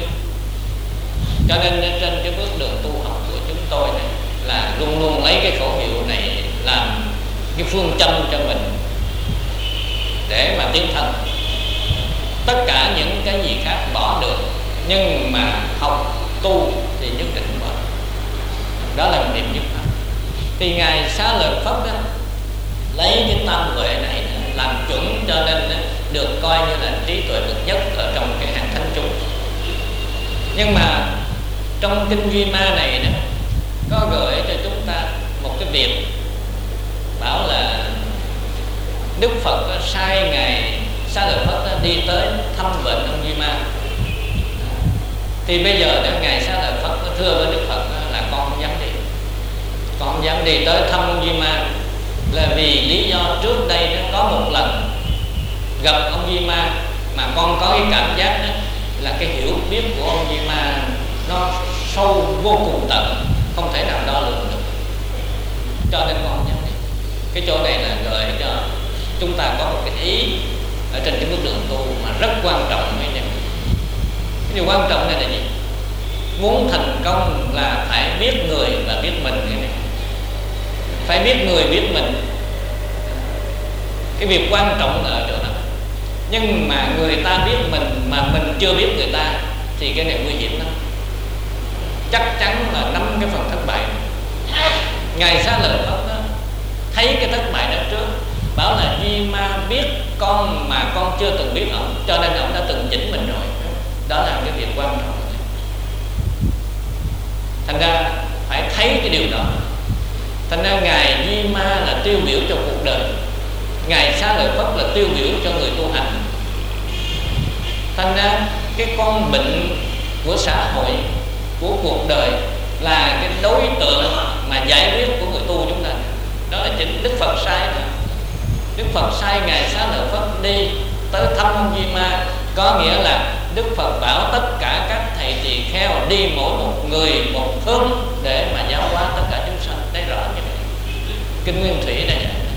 Cho nên trên cái bước đường tu học của chúng tôi này là luôn luôn lấy cái khẩu hiệu này làm cái phương châm cho mình để mà tiến thân. Tất cả những cái gì khác bỏ được, nhưng mà học tu thì nhất định bỏ. Đó là niệm nhất pháp. Thì ngài Xá Lợi Phất đó lấy cái tam huệ này làm chuẩn, cho nên được coi như là trí tuệ bậc nhất ở trong cái hàng thánh chúng. Nhưng mà trong kinh Duy Ma này đó có gợi cho chúng ta một cái việc, bảo là Đức Phật có sai ngài Xá Lợi Phất đi tới thăm bệnh ông Duy Ma. Thì bây giờ đó ngài Xá Lợi Phất thưa với Đức Phật là con không dám đi, con không dám đi tới thăm ông Duy Ma, là vì lý do trước đây nó có một lần gặp ông Duy Ma mà con có cái cảm giác đó là cái hiểu biết của ông Duy Ma nó sâu vô cùng tận, không thể nào đo lường được, cho nên con không dám đi. Cái chỗ này là gợi cho chúng ta có một cái ý ở trên cái bước đường tu mà rất quan trọng. Cái điều quan trọng này là gì? Muốn thành công là phải biết người và biết mình. Cái này phải biết người biết mình. Cái việc quan trọng là ở chỗ đó. Nhưng mà người ta biết mình mà mình chưa biết người ta thì cái này nguy hiểm lắm, chắc chắn là năm cái phần thất bại. Ngài Xá Lợi Phất đó thấy cái thất bại đó trước, bảo là Duy Ma biết con mà con chưa từng biết ông, cho nên ông đã từng chỉnh mình rồi. Đó là cái việc quan trọng. Thành ra phải thấy cái điều đó. Thành ra ngài Duy Ma là tiêu biểu cho cuộc đời, ngài Xá Lợi Phất là tiêu biểu cho người tu hành. Thành ra cái con bệnh của xã hội, của cuộc đời là cái đối tượng mà giải quyết của người tu chúng ta. Đó là chính Đức Phật sai mà. Đức Phật sai ngài Xá Lợi Phất đi tới thăm ông Duy Ma, có nghĩa là Đức Phật bảo tất cả các thầy tỳ kheo đi mỗi một người một hướng để mà giáo hóa tất cả chúng sanh. Đây rõ như vậy. Kinh Nguyên Thủy này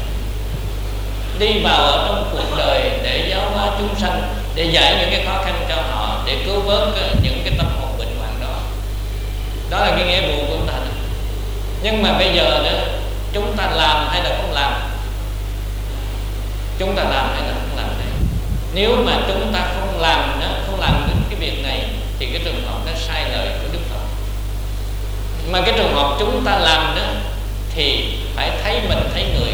đi vào ở trong cuộc đời để giáo hóa chúng sanh, để giải những cái khó khăn cho họ, để cứu vớt những cái tâm hồn bệnh hoạn đó. Đó là cái nghĩa vụ của chúng ta. Nhưng mà bây giờ đó, chúng ta làm hay là không làm? Chúng ta làm hay là không làm này? Nếu mà chúng ta không làm đó, không làm cái việc này thì cái trường hợp nó sai lời của Đức Phật. Mà cái trường hợp chúng ta làm đó thì phải thấy mình thấy người.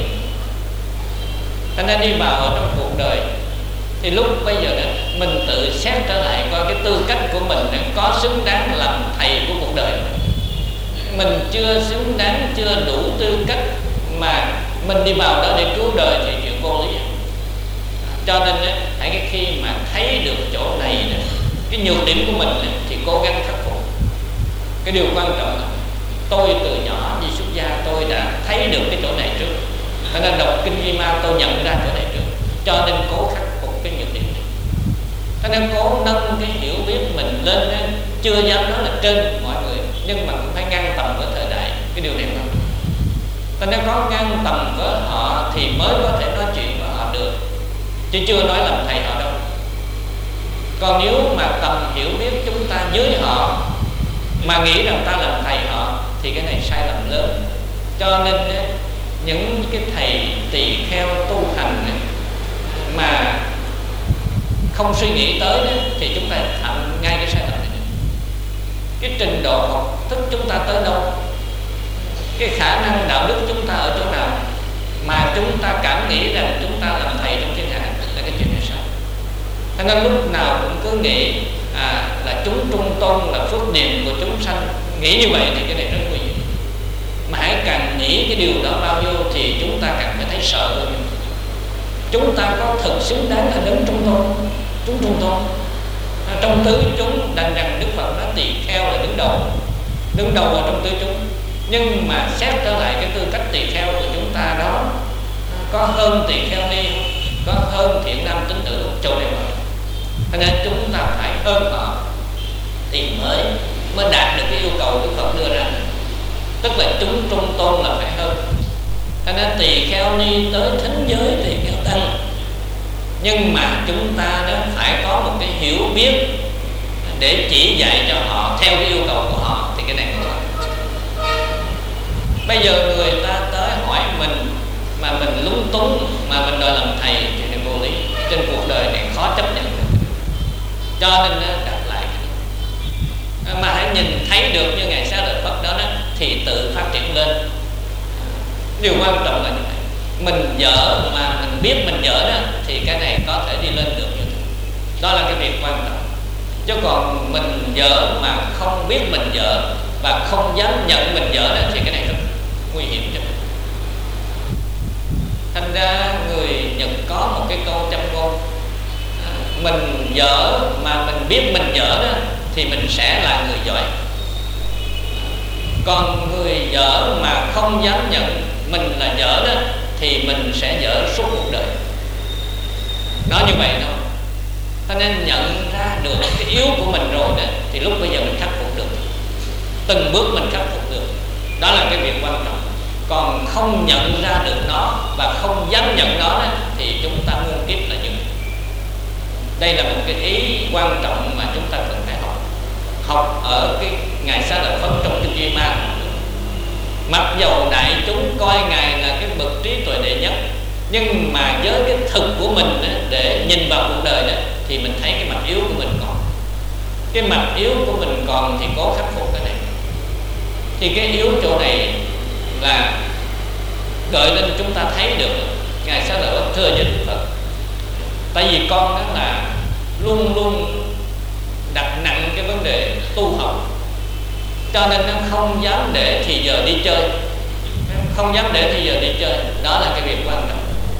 Thành ra đi vào ở trong cuộc đời thì lúc bây giờ đó mình tự xét trở lại coi cái tư cách của mình có xứng đáng làm thầy của cuộc đời. Mình chưa xứng đáng, chưa đủ tư cách mà mình đi vào đó để cứu đời thì chuyện vô lý. Cho nên hãy cái khi mà thấy được chỗ này, cái nhược điểm của mình thì cố gắng khắc phục. Cái điều quan trọng là tôi từ nhỏ đi xuất gia tôi đã thấy được cái chỗ này trước, cho nên đọc kinh Duy Ma tôi nhận ra chỗ này trước, cho nên cố khắc phục cái nhược điểm này. Cho nên cố nâng cái hiểu biết mình lên, chưa dám nói là trên mọi người, nhưng mà cũng phải ngang tầm với thời đại. Cái điều này không. Cho nên có ngang tầm với họ thì mới có thể nói chuyện với họ được, chứ chưa nói làm thầy họ đâu. Còn nếu mà tầm hiểu biết chúng ta dưới họ mà nghĩ rằng ta làm thầy họ thì cái này sai lầm lớn. Cho nên những cái thầy tỳ kheo tu hành mà không suy nghĩ tới đó, thì chúng ta phạm ngay cái sai lầm này. Cái trình độ học thức chúng ta tới đâu, cái khả năng đạo đức chúng ta ở chỗ nào mà chúng ta cảm nghĩ rằng chúng ta làm thầy trong thiên hạ là cái chuyện này sai. Cho nên lúc nào cũng cứ nghĩ à, là chúng trung tôn là phước điền của chúng sanh, nghĩ như vậy thì cái này rất nguy hiểm. Mà hãy càng nghĩ cái điều đó bao nhiêu thì chúng ta càng phải thấy sợ hơn. Chúng ta có thực xứng đáng là đứng trung tôn, chúng trung tôn. Trong tứ chúng đành rằng Đức Phật đã tỳ kheo là đứng đầu, đứng đầu ở trong tứ chúng. Nhưng mà xét trở lại cái tư cách tỳ kheo của chúng ta đó, có hơn tỳ kheo ni, có hơn thiện nam tín nữ chỗ này mà. Cho nên chúng ta phải hơn họ thì mới mới đạt được cái yêu cầu Đức Phật đưa ra. Tức là chúng trung tôn là phải hơn. Cho nên tỳ kheo ni tới thánh giới, tỳ kheo tăng, nhưng mà chúng ta đó phải có một cái hiểu biết để chỉ dạy cho họ theo cái yêu cầu của họ thì cái này không phải. Bây giờ người ta tới hỏi mình mà mình lúng túng mà mình đòi làm thầy thì này vô lý. Trên cuộc đời này khó chấp nhận được. Cho nên đặt lại mà hãy nhìn thấy được như Ngài Xá Lợi Phất đó, đó thì tự phát triển lên. Điều quan trọng là như vậy. Mình dở mà mình biết mình dở đó thì cái này có thể đi lên được như thế. Đó là cái việc quan trọng. Chứ còn mình dở mà không biết mình dở và không dám nhận mình dở đó thì cái này rất nguy hiểm cho mình. Thành ra người Nhật có một cái câu châm ngôn: mình dở mà mình biết mình dở đó thì mình sẽ là người giỏi. Còn người dở mà không dám nhận mình là dở đó thì mình sẽ dở suốt cuộc đời. Nói như vậy thôi. Cho nên nhận ra được cái yếu của mình rồi đó thì lúc bây giờ mình khắc phục được, từng bước mình khắc phục được. Đó là cái việc quan trọng. Còn không nhận ra được nó và không dám nhận nó đó, thì chúng ta muôn kiếp là như vậy. Đây là một cái ý quan trọng mà chúng ta cần phải học. Học ở cái Ngài Xá Lợi Phất trong Kinh Duy Ma. Mặc dầu đại chúng coi Ngài là cái bậc trí tuệ đệ nhất, nhưng mà với cái thực của mình đó, để nhìn vào cuộc đời đó, thì mình thấy cái mặt yếu của mình còn. Cái mặt yếu của mình còn thì cố khắc phục cái này. Thì cái yếu chỗ này là gợi lên chúng ta thấy được Ngài Xá Lợi Phất thưa với Đức Phật: tại vì con đó là luôn luôn đặt nặng cái vấn đề tu học, cho nên nó không dám để thì giờ đi chơi, không dám để thì giờ đi chơi. Đó là cái việc quan trọng.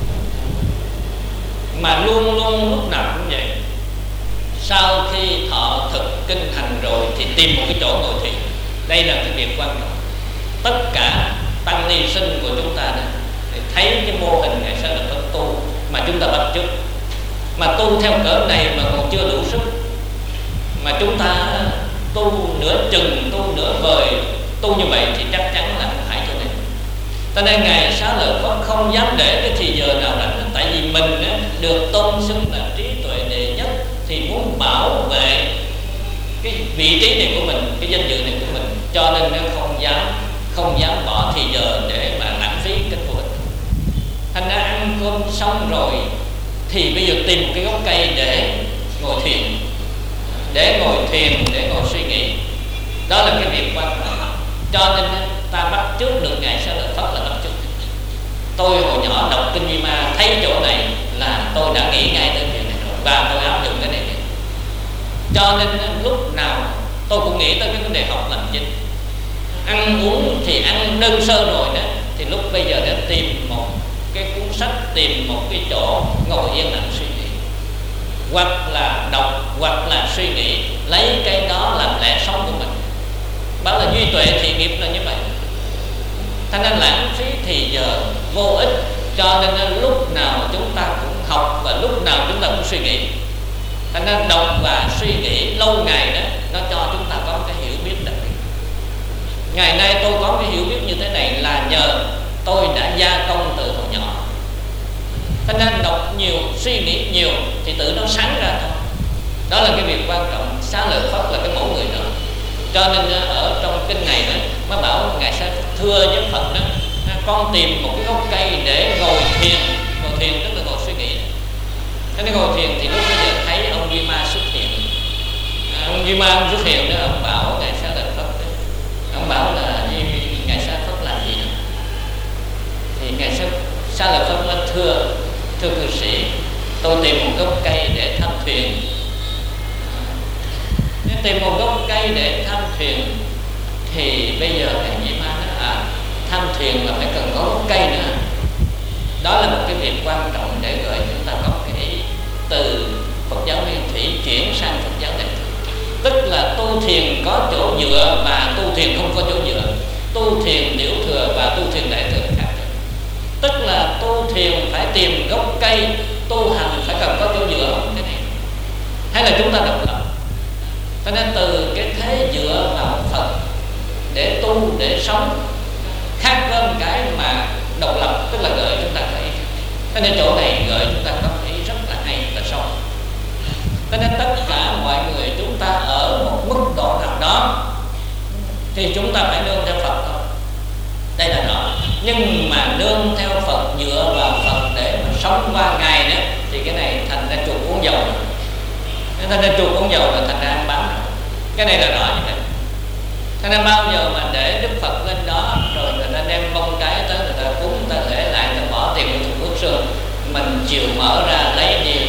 Mà luôn luôn lúc nào cũng vậy. Sau khi thọ thực kinh hành rồi thì tìm một cái chỗ ngồi thiền. Đây là cái việc quan trọng. Tất cả tăng ni sinh của chúng ta này để thấy cái mô hình Ngài Xá Lợi Phất tu mà chúng ta bắt chước, mà tu theo cỡ này mà còn chưa đủ sức, mà chúng ta tu nửa chừng, tu nửa vời, tu như vậy thì chắc chắn là không phải chỗ này. Cho nên Ngài Xá Lợi Phất không dám để cái thì giờ nào rảnh. Tại vì mình á, được tôn xưng là trí tuệ đệ nhất thì muốn bảo vệ cái vị trí này của mình, cái danh dự này của mình, cho nên nó không dám không dám bỏ thì giờ để mà lãng phí cách vô ích. Thành ra ăn cơm xong rồi thì bây giờ tìm một cái gốc cây để ngồi thiền, để ngồi thiền, để ngồi suy nghĩ. Đó là cái việc quan trọng. Cho nên ta bắt chước được Ngài Xá Lợi Phất là bắt chước. Tôi hồi nhỏ đọc Kinh Duy Ma thấy chỗ này là tôi đã nghĩ ngay tới chuyện này rồi và tôi áp dụng cái này. Cho nên lúc nào tôi cũng nghĩ tới cái vấn đề học làm chính. Ăn uống thì ăn đơn sơ rồi đó, thì lúc bây giờ đã tìm một cái cuốn sách, tìm một cái chỗ ngồi yên lặng suy nghĩ, hoặc là đọc, hoặc là suy nghĩ, lấy cái đó làm lẽ sống của mình. Bảo là duy tuệ thì nghiệp là như vậy. Thành nên lãng phí thì giờ vô ích. Cho nên lúc nào chúng ta cũng học và lúc nào chúng ta cũng suy nghĩ. Thành nên đọc và suy nghĩ lâu ngày đó, nó cho chúng ta có cái hiểu biết đặc biệt. Ngày nay tôi có cái hiểu biết như thế này là nhờ tôi đã gia công từ hồi nhỏ. Thành nên đọc nhiều, suy nghĩ nhiều thì tự nó sáng ra thôi. Đó là cái việc quan trọng. Xá Lợi Phất là cái mẫu người đó. Cho nên ở trong kinh này đó, mới bảo Ngài Xá thưa với Phật đó: con tìm một cái gốc cây để ngồi thiền. Ngồi thiền tức là ngồi suy nghĩ. Thế nên ngồi thiền thì lúc bây giờ thấy ông Duy Ma xuất hiện. Ông Duy Ma ông xuất hiện đó, ông bảo Ngài Xá Lợi Phất đó, ông bảo là Ngài Xá Phất làm gì đó. Thì Ngài Xá, Xá Lợi Phất mới thưa: thưa cư sĩ, tôi tìm một gốc cây để tham thiền. Nếu tìm một gốc cây để tham thiền thì bây giờ Ngài Duy Ma nói: à, tham thiền là phải cần có gốc cây nữa. Đó là một cái việc quan trọng để gợi chúng ta có cái ý từ Phật giáo Nguyên Thủy chuyển sang Phật giáo Đại Thừa. Tức là tu thiền có chỗ dựa và tu thiền không có chỗ dựa. Tu thiền liễu thừa và tu thiền đại thừa khác. Tức là tu thiền phải tìm gốc cây, tu hành phải cần có chỗ dựa không cái này. Hay là chúng ta độc lập. Cho nên từ cái thế dựa vào Phật để tu, để sống khác với cái mà độc lập, tức là gợi chúng ta thấy. Cho nên chỗ này gợi chúng ta có ý rất là hay là sâu. Cho nên tất cả mọi người chúng ta ở một mức độ nào đó thì chúng ta phải nương theo Phật thôi. Đây là rõ. Nhưng mà nương theo Phật, dựa vào Phật để mà sống qua ngày đó, thì cái này thành ra chuột uống dầu. Thành ra chuột uống dầu là thành ra ăn bám. Cái này là rõ như vậy. Cho nên bao giờ mà để Đức Phật lên đó rồi người ta đem bông trái tới, người ta cúng, người ta lễ lại, người ta bỏ tiền vào thùng nước sương, mình chiều mở ra lấy gì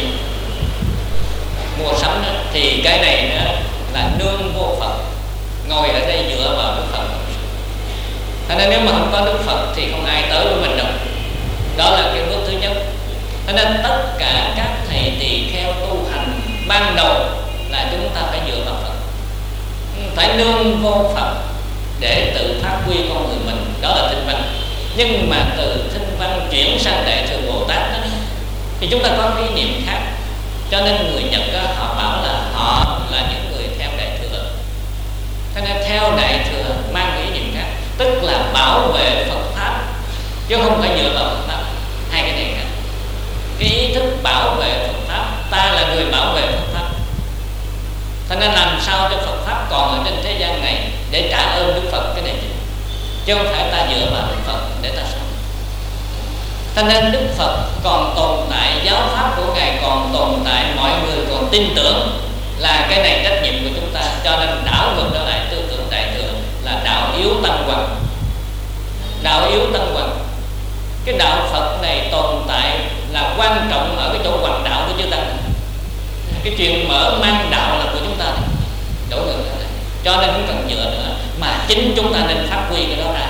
mua sắm đó, thì cái này đó là nương vô Phật, ngồi ở đây dựa vào Đức Phật. Cho nên nếu mà không có Đức Phật thì không ai tới với mình đâu. Đó là cái bước thứ nhất. Cho nên tất cả các thầy tỳ kheo tu hành ban đầu là chúng ta phải dựa vào Phật, phải nương vô Phật để tự phát huy con người mình. Đó là Thinh Văn. Nhưng mà từ Thinh Văn chuyển sang Đại Thừa Bồ Tát đó, thì chúng ta có cái ý niệm khác. Cho nên người Nhật đó, họ bảo là họ là những người theo Đại Thừa. Cho nên theo Đại Thừa mang cái ý niệm khác, tức là bảo vệ Phật Pháp chứ không phải dựa vào Phật Pháp. Hai cái này khác. Cái ý thức bảo vệ Phật Pháp, ta là người bảo vệ Phật Pháp. Cho nên làm sao cho Phật Pháp còn ở trên thế gian này để trả ơn Đức Phật, cái này chứ không phải ta dựa vào Đức Phật để ta sống. Cho nên Đức Phật còn tồn tại, giáo pháp của Ngài còn tồn tại, mọi người còn tin tưởng, là cái này trách nhiệm của chúng ta. Cho nên đảo ngược trở lại tư tưởng Đại Thừa là đạo yếu tăng hoằng. Đạo yếu tăng hoằng. Cái đạo Phật này tồn tại là quan trọng ở cái chỗ hoằng đạo của chư Tăng. Cái chuyện mở mang đạo là của chúng ta, đổ ngược trở lại. Cho nên không cần dựa nữa, mà chính chúng ta nên phát huy cái đó ra,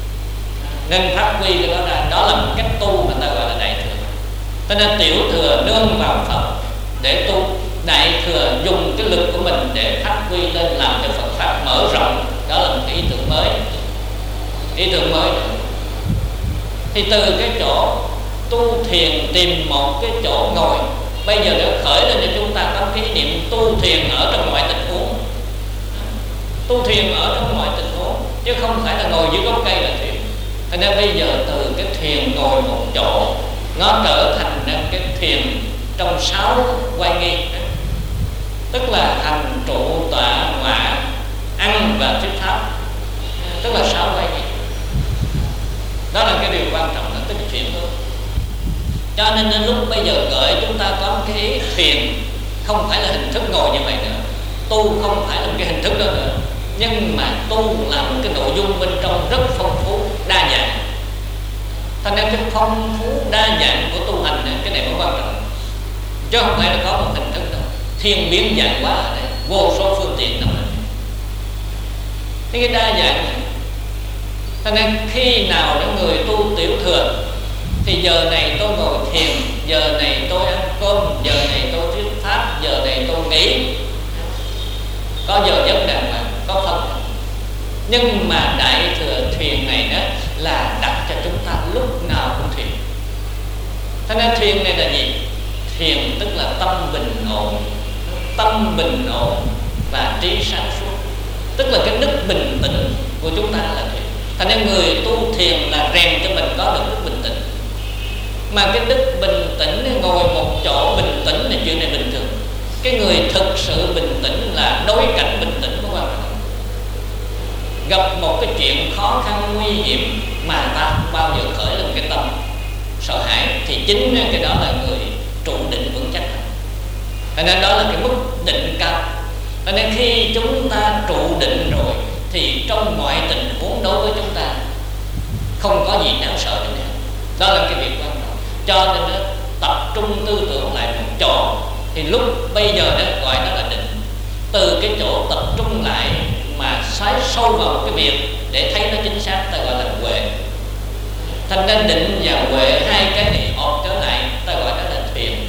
nên phát huy cái đó ra. Đó là một cách tu mà ta gọi là Đại Thừa. Cho nên Tiểu Thừa nương vào Phật để tu, Đại Thừa dùng cái lực của mình để phát huy lên, làm cho Phật Pháp mở rộng. Đó là một cái ý tưởng mới. Ý tưởng mới thì từ cái chỗ tu thiền tìm một cái chỗ ngồi, bây giờ đã khởi lên cho chúng ta có cái ý niệm tu thiền ở trong mọi tình huống. Tu thiền ở trong mọi tình huống chứ không phải là ngồi dưới gốc cây là thiền. Cho nên bây giờ từ cái thiền ngồi một chỗ, nó trở thành cái thiền trong sáu quay nghi, tức là hành, trụ, tọa, ngọa, ăn và thuyết pháp, tức là sáu quay nghi. Đó là cái điều quan trọng, là tức chuyển hướng. Cho nên đến lúc bây giờ gợi chúng ta có cái ý thiền không phải là hình thức ngồi như vậy nữa, tu không phải là một cái hình thức đó nữa, nhưng mà tu là một cái nội dung bên trong rất phong phú, đa dạng. Thành ra cái phong phú đa dạng của tu hành này, cái này mới quan trọng, chứ không phải là có một hình thức đâu. Thiên biến dạng quá ở đây, vô số phương tiện nằm ở đây. Cái đa dạng này, cho nên khi nào để người tu Tiểu Thừa thì giờ này tôi ngồi thiền, giờ này tôi ăn cơm, giờ này tôi thuyết pháp, giờ này tôi nghỉ, có giờ giấc đàng hoàng, có phân. Nhưng mà Đại Thừa thiền này đó là đặt cho chúng ta lúc nào cũng thiền. Cho nên thiền này là gì? Thiền tức là tâm bình ổn, tâm bình ổn và trí sáng suốt, tức là cái đức bình tĩnh của chúng ta là thiền. Thành nên người tu thiền là rèn cho mình có được đức bình tĩnh. Mà cái đức bình tĩnh, ngồi một chỗ bình tĩnh là chuyện này bình thường. Cái người thực sự bình tĩnh là đối cảnh bình tĩnh mới quan trọng. Gặp một cái chuyện khó khăn nguy hiểm mà ta không bao giờ khởi lên cái tâm sợ hãi, thì chính cái đó là người trụ định vững chắc. Cho nên đó là cái mức định cao. Cho nên khi chúng ta trụ định rồi thì trong mọi tình huống đối với chúng ta không có gì đáng sợ nữa. Đó là cái việc quan trọng. Cho nên đó, tập trung tư tưởng lại một chỗ thì lúc bây giờ đó gọi nó là định. Từ cái chỗ tập trung lại mà xoáy sâu vào một cái việc để thấy nó chính xác, ta gọi là huệ. Thành nên định và huệ, hai cái này hợp trở lại, ta gọi đó là thiền.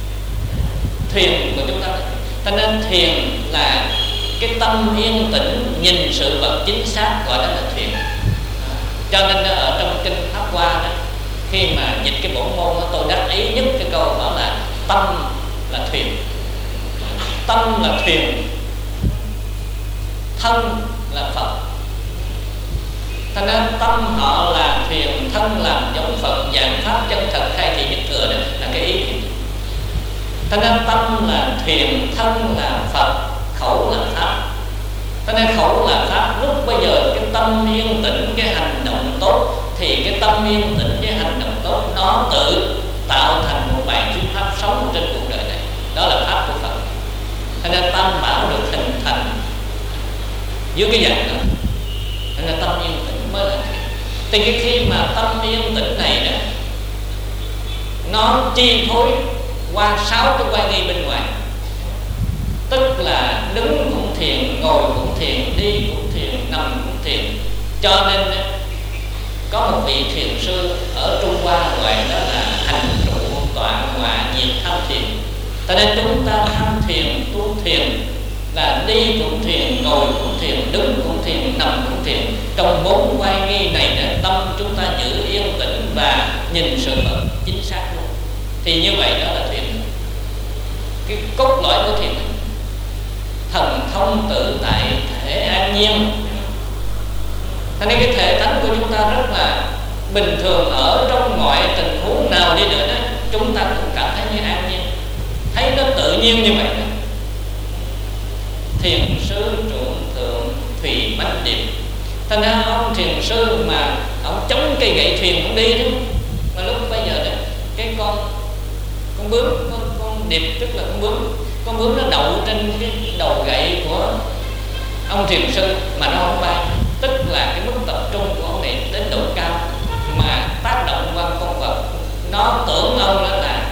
Thiền của chúng ta. Thành nên thiền là cái tâm yên tĩnh nhìn sự vật chính xác, gọi đó là thiền. Cho nên đó, ở trong kinh Pháp Hoa đó, khi mà dịch cái bổn môn đó, tôi đắc ý nhất cái câu đó là tâm là thiền. Tâm là thiền, thân là Phật. Thành nên tâm họ là thiền, thân làm giống Phật, dạng pháp chân thật khai thị nhất thừa, đó là cái ý. Thành nên tâm là thiền, thân là Phật, khẩu là pháp. Cho nên khẩu là pháp. Lúc bây giờ cái tâm yên tĩnh, cái hành động tốt, thì cái tâm yên tĩnh với hành động tốt nó tự tạo thành một bài thuyết pháp sống trên cuộc đời này. Đó là pháp của Phật. Cho nên tam bảo được hình thành dưới cái dạng đó. nên tâm yên tĩnh mới là thiền. Thì cái khi mà tâm yên tĩnh này đó, nó chi phối qua sáu cái quan nghi bên ngoài, tức là đứng cũng thiền, ngồi cũng thiền, đi cũng thiền, nằm cũng thiền. Cho nên có một vị thiền sư ở Trung Hoa gọi đó là hành trụ tọa hòa diệt tham thiền. Cho nên chúng ta tham thiền, tu thiền là đi cũng thiền, ngồi cũng thiền, đứng cũng thiền, nằm cũng thiền. Trong bốn quan nghi này để tâm chúng ta giữ yên tĩnh và nhìn sự vật chính xác luôn. Thì như vậy đó là thiền. Cái cốt lõi của thiền, thần thông tự tại, thể an nhiên. Cho nên cái thể tánh của chúng ta rất là bình thường, ở trong mọi tình huống nào đi nữa đó, chúng ta cũng cảm thấy như an nhiên, thấy nó tự nhiên như vậy đó. Thiền sư trụ thượng thủy bách điệp. Thành ra ông thiền sư mà ông chống cây gậy thuyền cũng đi đó. Mà lúc bây giờ đó, cái con con bướm, con, con điệp tức là con bướm, con bướm nó đậu trên cái đầu gậy của ông thiền sư mà nó không bay. Tức là cái mức tập trung của ông này đến độ cao mà tác động qua con vật, nó tưởng ông đó là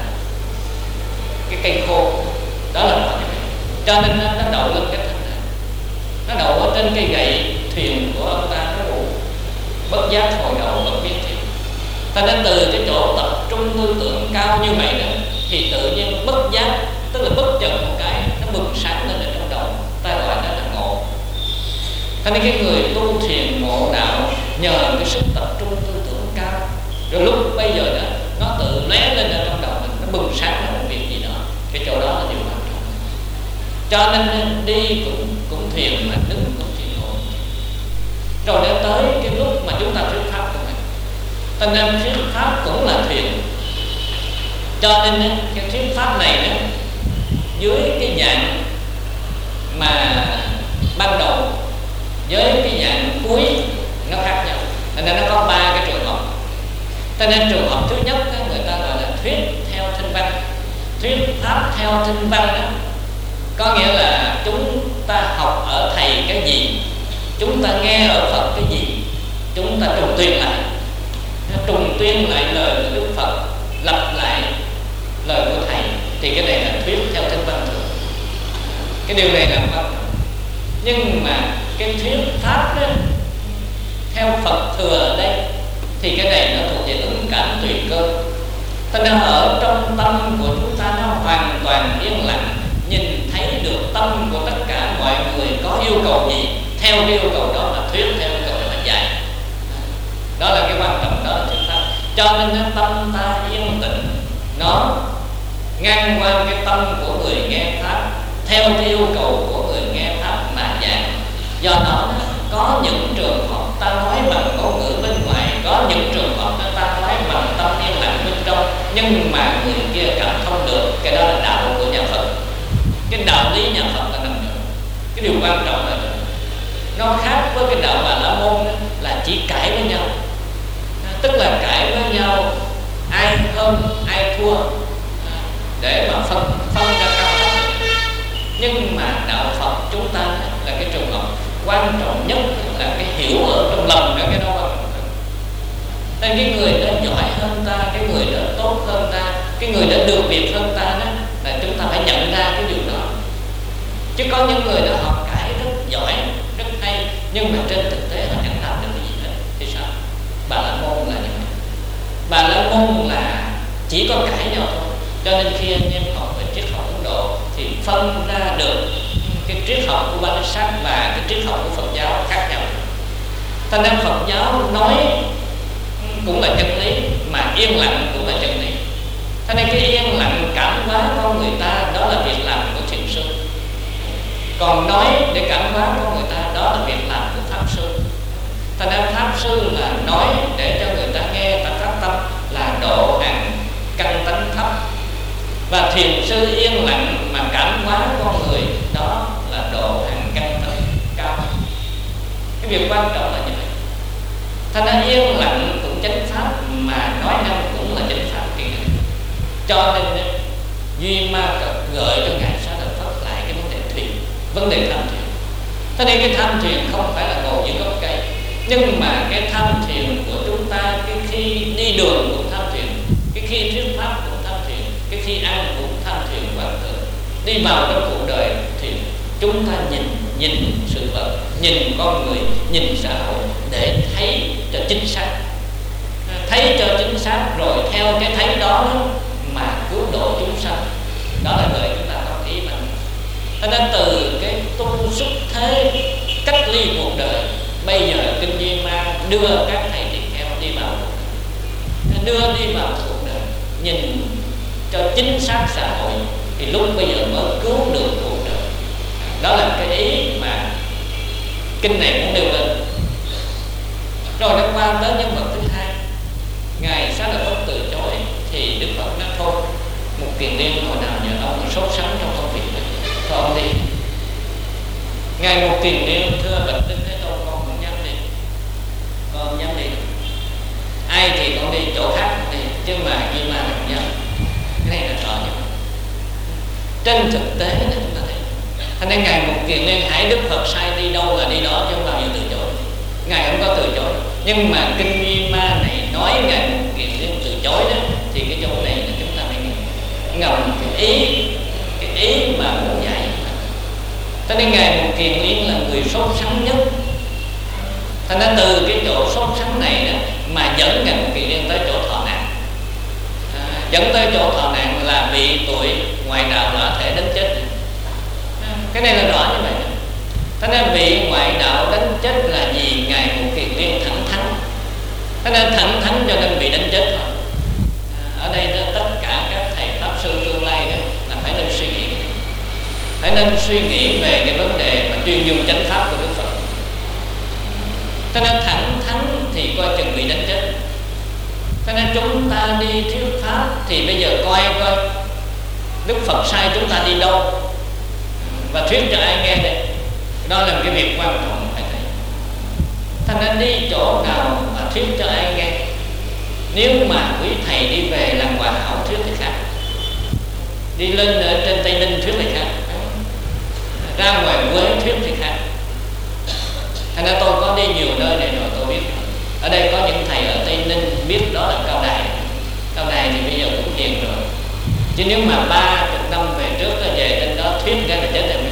cái cây khô. Đó là nó. Cho nên nó đậu lên cái thân này, nó đậu ở trên cây gậy thuyền của ông ta, nó ngủ bất giác hồi đầu bất biết thiền. Thành nên từ cái chỗ tập trung tư tưởng cao như vậy đó, thì tự nhiên bất giác, tức là bất chợt một cái nó bừng sáng lên ở trong đầu, ta gọi đó là ngộ. Thành nên cái người tu thiền ngộ đạo nhờ cái sức tập trung tư tưởng cao, rồi lúc bây giờ đó nó tự lóe lên ở trong đầu mình, nó bừng sáng ra một việc gì đó. Cái chỗ đó là điều quan trọng. Cho nên đi cũng cũng thiền, mà đứng cũng thiền, ngồi. Rồi để tới cái lúc mà chúng ta thuyết pháp của mình, thành nên thuyết pháp cũng là thiền. Cho nên cái thuyết pháp này đó, dưới cái dạng mà ban đầu với cái dạng cuối nó khác nhau. Thành nên nó có ba cái trường hợp. Cho nên trường hợp thứ nhất đó, người ta gọi là thuyết theo thinh văn. Thuyết pháp theo thinh văn đó, có nghĩa là chúng ta học ở thầy cái gì, chúng ta nghe ở Phật cái gì, chúng ta trùng tuyên lại, trùng tuyên lại lời của Đức Phật, lặp lại lời của thầy. Thì cái này là thuyết theo thinh văn thường. Cái điều này là quan trọng. Nhưng mà cái thuyết pháp đó, theo Phật thừa ở đây, thì cái này nó thuộc về ứng cảm tùy cơ. Cho nên ở trong tâm của chúng ta nó hoàn toàn yên lặng, nhìn thấy được tâm của tất cả mọi người có yêu cầu gì, theo cái yêu cầu đó mà thuyết, theo yêu cầu đó mà dạy. Đó là cái quan trọng, đó là thuyết pháp. Cho nên tâm ta yên tĩnh, nó ngang qua cái tâm của người nghe pháp, theo cái yêu cầu của người nghe pháp mà giảng. Do đó có những trường hợp ta nói bằng ngôn ngữ bên ngoài, có những trường hợp ta nói bằng tâm yên lặng bên trong, nhưng mà người kia cảm thông được. Cái đó là đạo của nhà Phật. Cái đạo lý nhà Phật là nằm đó. Cái điều quan trọng là nó khác với cái đạo Bà La Môn đó, là chỉ cãi với nhau, tức là cãi với nhau ai hơn ai thua để mà phân phân ra cao thấp. Nhưng mà đạo Phật chúng ta là cái trường hợp quan trọng nhất, là cái hiểu ở trong lòng, là cái đó quan trọng hơn. Nên cái người đó giỏi hơn ta, cái người đó tốt hơn ta, cái người đó được việc hơn ta đó, là chúng ta phải nhận ra cái điều đó. Chứ có những người đó học cãi rất giỏi, rất hay, nhưng mà trên thực tế họ chẳng làm được cái gì hết. Thì sao? Bà La Môn là như vậy. Bà La Môn là chỉ có cãi nhau thôi. Cho nên khi anh em học về triết học Ấn Độ thì phân ra được cái triết học của Upanishad và cái triết học của Phật giáo khác nhau. Thành ra Phật giáo nói cũng là chân lý, mà yên lặng cũng là chân lý. Cho nên cái yên lặng cảm hóa con người ta, đó là việc làm của thiền sư. Còn nói để cảm hóa con người ta, đó là việc làm của pháp sư. Thành ra pháp sư là nói để cho người ta nghe, ta phát tâm, là độ hàng căn tánh thấp. Và thiền sư yên lặng mà cảm hóa con người, đó là độ hàng căn tánh cao. Cái việc quan trọng là như vậy. Thành ra yên lặng cũng chánh pháp, mà nói năng cũng là chánh pháp kia. Cho nên Duy Ma Cật gợi cho Ngài Xá Lợi Phất lại cái vấn đề thiền, vấn đề tham thiền. Thế nên cái tham thiền không phải là ngồi dưới gốc cây, Nhưng mà cái tham thiền của chúng ta, cái khi đi đường cũng tham thiền, cái khi thuyết pháp cũng tham thiền, cái khi ăn cũng tham thiền quán tưởng, đi vào trong cuộc đời thì chúng ta nhìn nhìn sự vật, nhìn con người, nhìn xã hội để thấy cho chính xác, thấy cho chính xác rồi theo cái thấy đó mà cứu độ chúng sanh. Đó là lời chúng ta có ý mà. Cho nên từ cái tu xuất thế cách ly cuộc đời, bây giờ Kinh Duy Ma đưa các thầy tỳ kheo đi vào, đưa đi vào cuộc đời, nhìn cho chính xác xã hội, thì lúc bây giờ mới cứu được cuộc đời. Đó là cái ý mà kinh này muốn nêu lên. Rồi nó qua tới nhân vật thứ hai, ngài Xá Lợi Phất từ chối thì Đức Phật nói thôi, một kiền liên hồi nào nhờ ông sốt sắng trong công việc này, thôi ông đi. Ngài một kiền liên thưa bạch Đức Thế Tôn, con không dám đi, con không dám đi. Ai thì con đi chỗ khác đi, chứ mà Duy Ma không dám. Cái này là rõ nhất. Trên thực tế là chúng ta thấy, thành nên ngài một kiền liên hãy Đức Phật sai đi đâu là đi đó, chứ không bao giờ từ chối. Ngài không có từ chối. Nhưng mà Kinh Duy Ma này nói ngài một kiền liên từ chối đó, thì cái chỗ này là chúng ta phải ngầm cái ý, cái ý mà muốn dạy. Cho nên ngài một kiền liên là người sốt sắng nhất. Thành ra từ cái chỗ sốt sắng này đó mà dẫn ngài một kiền liên tới chỗ thọ nạn. À, dẫn tới chỗ thọ nạn là bị tội ngoại đạo lõa thể đánh chết. À, cái này là rõ như vậy. Thế nên bị ngoại đạo đánh chết là vì ngài một kiền liên thẳng thắn. Thế nên thẳng thắn cho nên bị đánh chết thôi. À, ở đây đó, tất cả các thầy pháp sư tương lai đó là phải nên suy nghĩ, phải nên suy nghĩ về cái vấn đề mà tuyên dương chánh pháp của Đức Phật. Thế nên thẳng thắn thì coi chừng bị đánh chết. Thế nên chúng ta đi thuyết pháp thì bây giờ coi coi Đức Phật sai chúng ta đi đâu và thuyết cho ai nghe đây. Đó là cái việc quan trọng phải thấy. Thế nên đi chỗ nào mà thuyết cho ai nghe. Nếu mà quý thầy đi về làm Hòa Hảo thuyết thì khác, đi lên ở trên Tây Ninh thuyết thì khác, ra ngoài Quế thuyết thì khác. Thành ra tôi có đi nhiều nơi này rồi tôi biết. Ở đây có những thầy ở Tây Ninh biết đó là Cao Đài. Cao Đài thì bây giờ cũng hiền rồi. Chứ nếu mà ba chục năm về trước là về trên đó thuyết cái là chết rồi.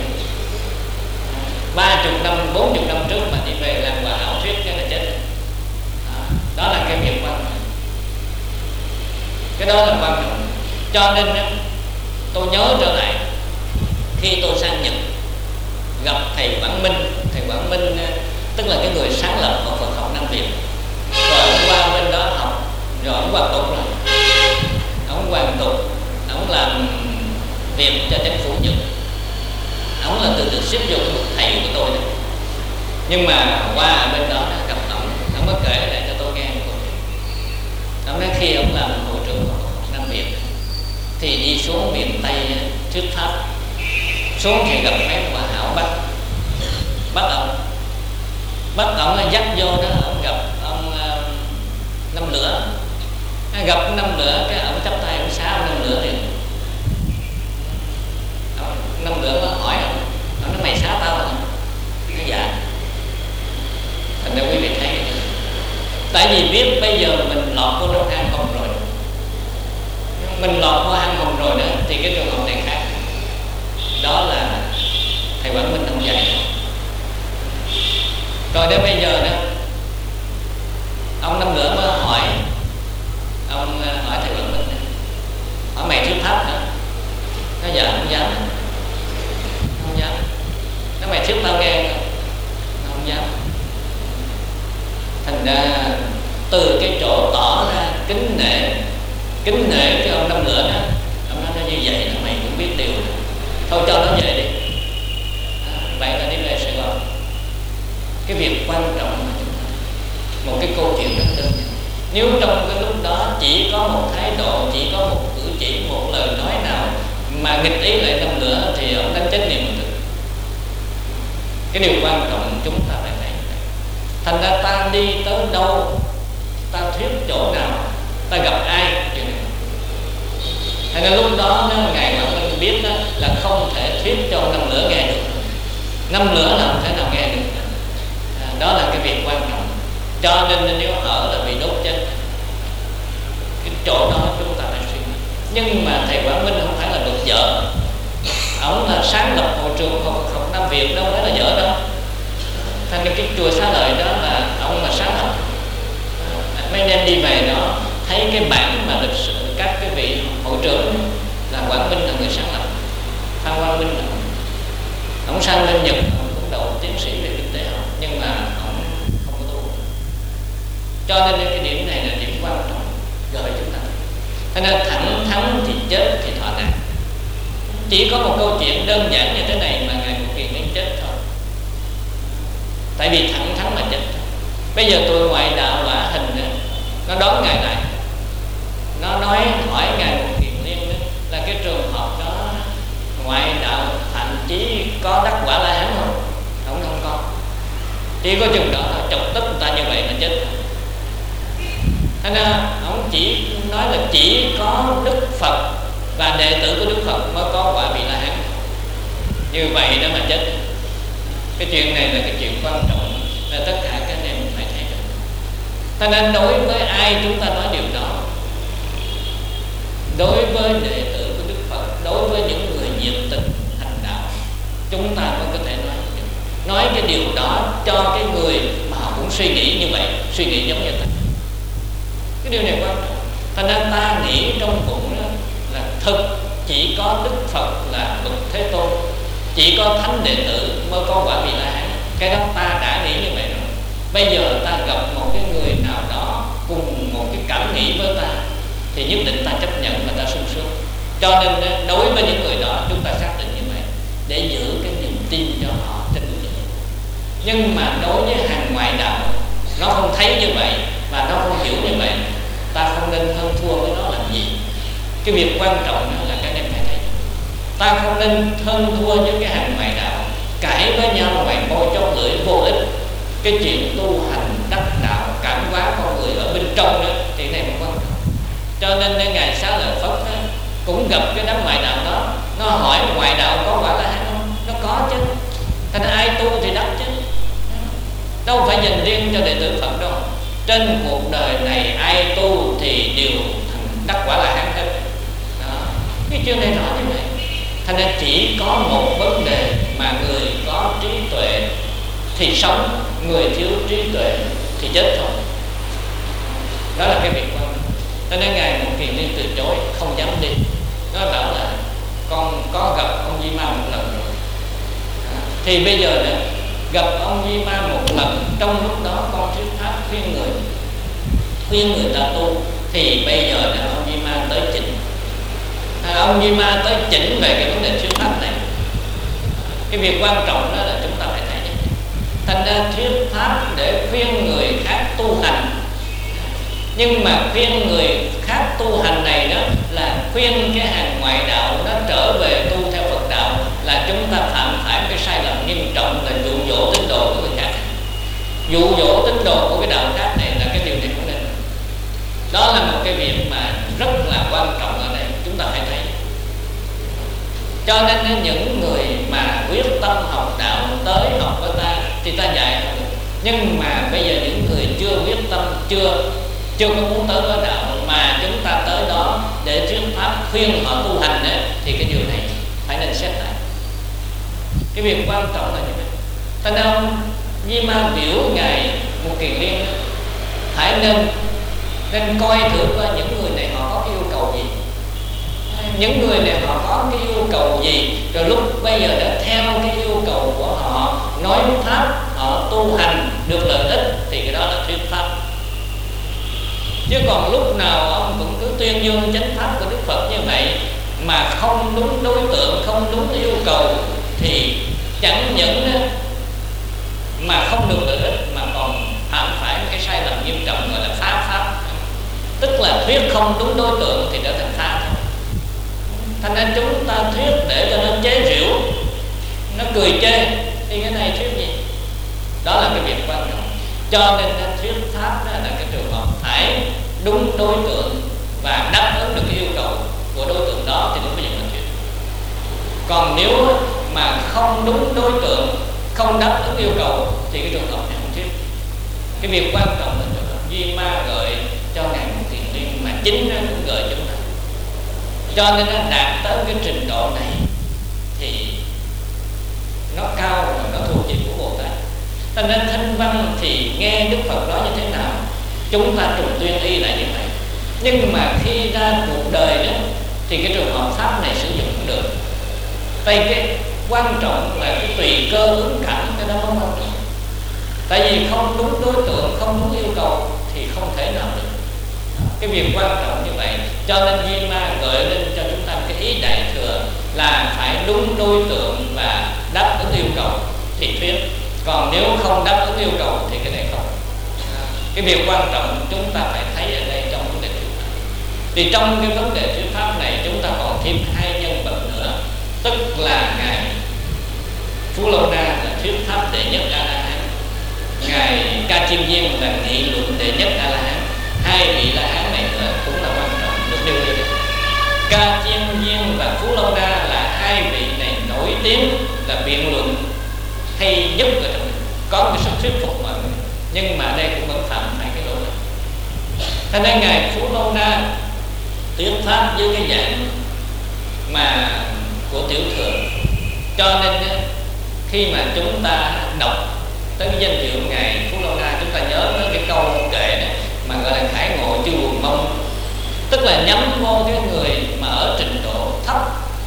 Ba chục năm, bốn chục năm trước mà đi về làm Hòa Hảo thuyết cái là chết. Đó, đó là cái việc quan trọng. Cái đó là quan trọng. Cho nên đó, tôi nhớ trở lại khi tôi sang Nhật gặp thầy Quảng Minh. Thầy Quảng Minh tức là cái người sáng lập của Phật học Nam Việt. Rồi ông qua bên đó học, rồi ông hoàn tục rồi. Ông hoàn tục, ông làm việc cho chính phủ Nhật. Ông là từ từ xếp vô cái bậc thầy của tôi đó. Nhưng mà qua bên đó gặp ông, ông mới kể lại cho tôi nghe một câu chuyện. Ông nói khi ông làm hội trưởng của Phật học Nam Việt thì đi xuống miền Tây thuyết pháp, xuống thì gặp mấy Hòa Hảo bắt bắt ông bắt ông dắt vô đó. Ông gặp ông uh, Năm Lửa, gặp Năm Lửa cái ông chắp tay ông xá ông Năm Lửa liền. Ông Năm Lửa mới hỏi ông, ông nói mày xá tao hả? Nói dạ. Thành ra quý vị thấy, tại vì biết bây giờ mình lọt vô trong hang hồng rồi, mình lọt vô hang hồng rồi đó, thì cái trường hợp này khác. Đó là thầy Quảng Minh không dạy. Rồi đến bây giờ đó, ông Năm Lửa mới hỏi, ông hỏi thầy Quảng Minh, hỏi mày thuyết pháp hả? Nói dạ không dám. Không dám. Nói mày thuyết tao nghe không? Không dám. Thành ra từ cái chỗ tỏ ra kính nể, kính nể cái ông Năm Lửa đó, ông nói nó như vậy là mày cũng biết điều. Thôi cho nó về đi. À, vậy là đi về Sài Gòn. Cái việc quan trọng là chúng ta, một cái câu chuyện rất đơn giản. Nếu trong cái lúc đó chỉ có một thái độ, chỉ có một cử chỉ, một lời nói nào mà nghịch ý lại Năm Lửa thì ông đánh chết niềm mình. Cái điều quan trọng chúng ta phải thấy. Thành ra ta đi tới đâu, ta thuyết chỗ nào, ta gặp ai, thành ra lúc đó ngài mà mình biết đó, là không thể thuyết cho Năm Lửa nghe được. Năm Lửa là không thể nào nghe được. À, đó là cái việc quan trọng. cho nên nếu hở là bị đốt chết. Cái chỗ đó chúng ta phải suy nghĩ. Nhưng mà thầy Quảng Minh không phải là được dở, ông là sáng lập hội trường Phật học Nam Việt, đâu phải là dở đâu. Thành cái, cái chùa Xá Lợi đó là ông là sáng lập. Mấy anh em đi về đó thấy cái bản mà lịch sử các cái vị hội trưởng là Quảng Minh là người sáng lập, Phan Quang Minh là ông sang lên Nhật, ông cũng đầu tiến sĩ về kinh tế học, nhưng mà ông không có tu. Cho nên cái điểm này là điểm quan trọng gợi chúng ta. Cho nên thẳng thắn thì chết thì thọ nạn. Chỉ có một câu chuyện đơn giản như thế này mà Ngài Phổ Kiền đến chết thôi. Tại vì thẳng thắn mà chết thôi. Bây giờ tôi ngoại đạo Lã Hình nữa, nó đón Ngài lại, nó nói hỏi Ngài Phổ Kiền Liên đó, là cái trường hợp đó ngoại đạo thậm chí có đắc quả La Hán không? Không, không có. Chỉ có chừng đó thôi, chọc tức người ta như vậy mà chết thôi. Thế nên ông chỉ nói là chỉ có Đức Phật và đệ tử của Đức Phật mới có quả vị La Hán. Như vậy đó mà chết. Cái chuyện này là cái chuyện quan trọng, là tất cả các anh em phải thấy được. Cho nên đối với ai chúng ta nói điều đó, đối với đệ tử của Đức Phật, đối với những người nhiệt tình hành đạo, chúng ta mới có thể nói nói cái điều đó cho cái người mà họ cũng suy nghĩ như vậy, suy nghĩ giống như ta. Cái điều này quan trọng. Cho nên ta nghĩ trong bụng đó là thực chỉ có Đức Phật là bậc Thế Tôn, chỉ có thánh đệ tử mới có quả vị La Hán. Cái đó ta đã nghĩ như vậy rồi. Bây giờ ta gặp một cái người nào đó cùng một cái cảm nghĩ với ta thì nhất định ta chấp nhận và ta sung sướng. Cho nên đối với những người đó chúng ta xác định như vậy để giữ cái niềm tin cho họ trên cái gì. Nhưng mà đối với hàng ngoại đạo, nó không thấy như vậy và nó không hiểu như vậy, ta không nên hơn thua với nó làm gì. Cái việc quan trọng đó là các em phải thấy, ta không nên hơn thua với cái hàng ngoại đạo cãi với nhau ngoài môi chóp lưỡi vô ích. Cái chuyện tu hành đắc đạo cảm hóa con người ở bên trong đó, chuyện này cũng quan trọng. Cho nên Ngài Xá Lợi Phất đó, cũng gặp cái đám ngoại đạo đó, nó hỏi ngoại đạo có quả La Hán không? Nó có chứ. Thành ai tu thì đắc chứ, đâu phải dành riêng cho đệ tử Phật đâu. Trên cuộc đời này ai tu thì đều đắc quả La Hán hết. Đó. Cái chuyện này rõ như vậy. Thành ra chỉ có một vấn đề mà người có trí tuệ thì sống, người thiếu trí tuệ thì chết thôi. Đó là cái việc quan trọng. Cho nên Ngài Phổ Kiền Liên từ chối, không dám đi. Nó bảo là con có gặp ông Di Ma một lần rồi. Thì bây giờ nữa, gặp ông Di Ma một lần, trong lúc đó con thuyết pháp khuyên người, khuyên người ta tu, thì bây giờ là ông Di Ma tới chỉnh. À, ông Di Ma tới chỉnh về cái vấn đề thuyết pháp này. Cái việc quan trọng đó là chúng ta phải thấy. Thành ra thuyết pháp để khuyên người khác tu hành, nhưng mà khuyên người khác tu hành này đó là khuyên cái hàng ngoại đạo nó trở về tu theo Phật đạo, là chúng ta phạm phải cái sai lầm nghiêm trọng là dụ dỗ tín đồ của người khác. Dụ dỗ tín đồ của cái đạo khác này là cái điều này không nên. Đó là một cái việc mà rất là quan trọng ở đây, chúng ta phải thấy. Cho nên những người mà quyết tâm học đạo tới học với ta thì ta dạy họ được. Nhưng mà bây giờ những người chưa quyết tâm, chưa chưa có muốn tới với đạo mà chúng ta tới đó để thuyết pháp khuyên họ tu hành ấy, thì cái điều này phải nên xét lại. Cái việc quan trọng là như vậy. Thành ra ông Di Ma biểu Ngài Phổ Kiền Liên phải nên nên coi thử qua những người này họ có cái yêu cầu gì, những người này họ có cái yêu cầu gì, rồi lúc bây giờ đã theo cái yêu cầu của họ nói pháp, họ tu hành được lợi ích thì cái đó là thuyết pháp. Chứ còn lúc nào ông cũng cứ tuyên dương chánh pháp của Đức Phật như vậy mà không đúng đối tượng, không đúng yêu cầu thì chẳng những mà không được lợi ích mà còn phạm phải cái sai lầm nghiêm trọng gọi là phá pháp. Tức là thuyết không đúng đối tượng thì trở thành phá thôi. Thành ra chúng ta thuyết để cho nó chế giễu, nó cười chê thì cái này thuyết gì? Đó là cái việc quan trọng. Cho nên thuyết pháp đó là cái trường hợp phải đúng đối tượng và đáp ứng được cái yêu cầu của đối tượng đó thì đúng bây giờ là thuyết. Còn nếu mà không đúng đối tượng, không đáp ứng yêu cầu thì cái trường hợp này không thuyết. Cái việc quan trọng là Cho nên nó đạt tới cái trình độ này thì nó cao và nó thuộc về của Bồ Tát. Cho nên Thanh Văn thì nghe Đức Phật nói như thế nào chúng ta trùng tuyên y là như vậy. Nhưng mà khi ra cuộc đời đó thì cái trường hợp pháp này sử dụng cũng được. Tại cái quan trọng là cái tùy cơ ứng cảnh, cái đó mới quan trọng. Tại vì không đúng đối tượng, không đúng yêu cầu thì không thể nào được. Cái việc quan trọng như vậy, cho nên Di Ma gợi lên cho chúng ta cái ý đại thừa là phải đúng đối tượng và đáp ứng yêu cầu thì thuyết. Còn nếu không đáp ứng yêu cầu thì cái này không. Cái việc quan trọng chúng ta phải thấy ở đây trong vấn đề thuyết pháp. Thì trong cái vấn đề thuyết pháp này chúng ta còn thêm hai nhân vật nữa, tức là ngài Phú Lâu Na là thuyết pháp đệ nhất A La Hán, ngài Ca Chiêm Viên là nghị luận đệ nhất A La Hán. Hai vị La Hán này nữa cũng là quan trọng được nêu lên. Ca Chiêm Viên và Phú Lâu Na là hai vị này nổi tiếng là biện luận hay nhất ở trong mình, có một cái sức thuyết phục mọi người, nhưng mà đây cũng vẫn phạm hai cái lỗi này. Thế nên ngài Phú Lâu Na thuyết pháp với cái dạng mà của tiểu thừa, cho nên khi mà chúng ta đọc tới cái danh hiệu ngài Phú Lâu Na, chúng ta nhớ tới cái câu kệ này mà gọi là khải ngộ chư quần mông, tức là nhắm vô cái người mà ở trình độ thấp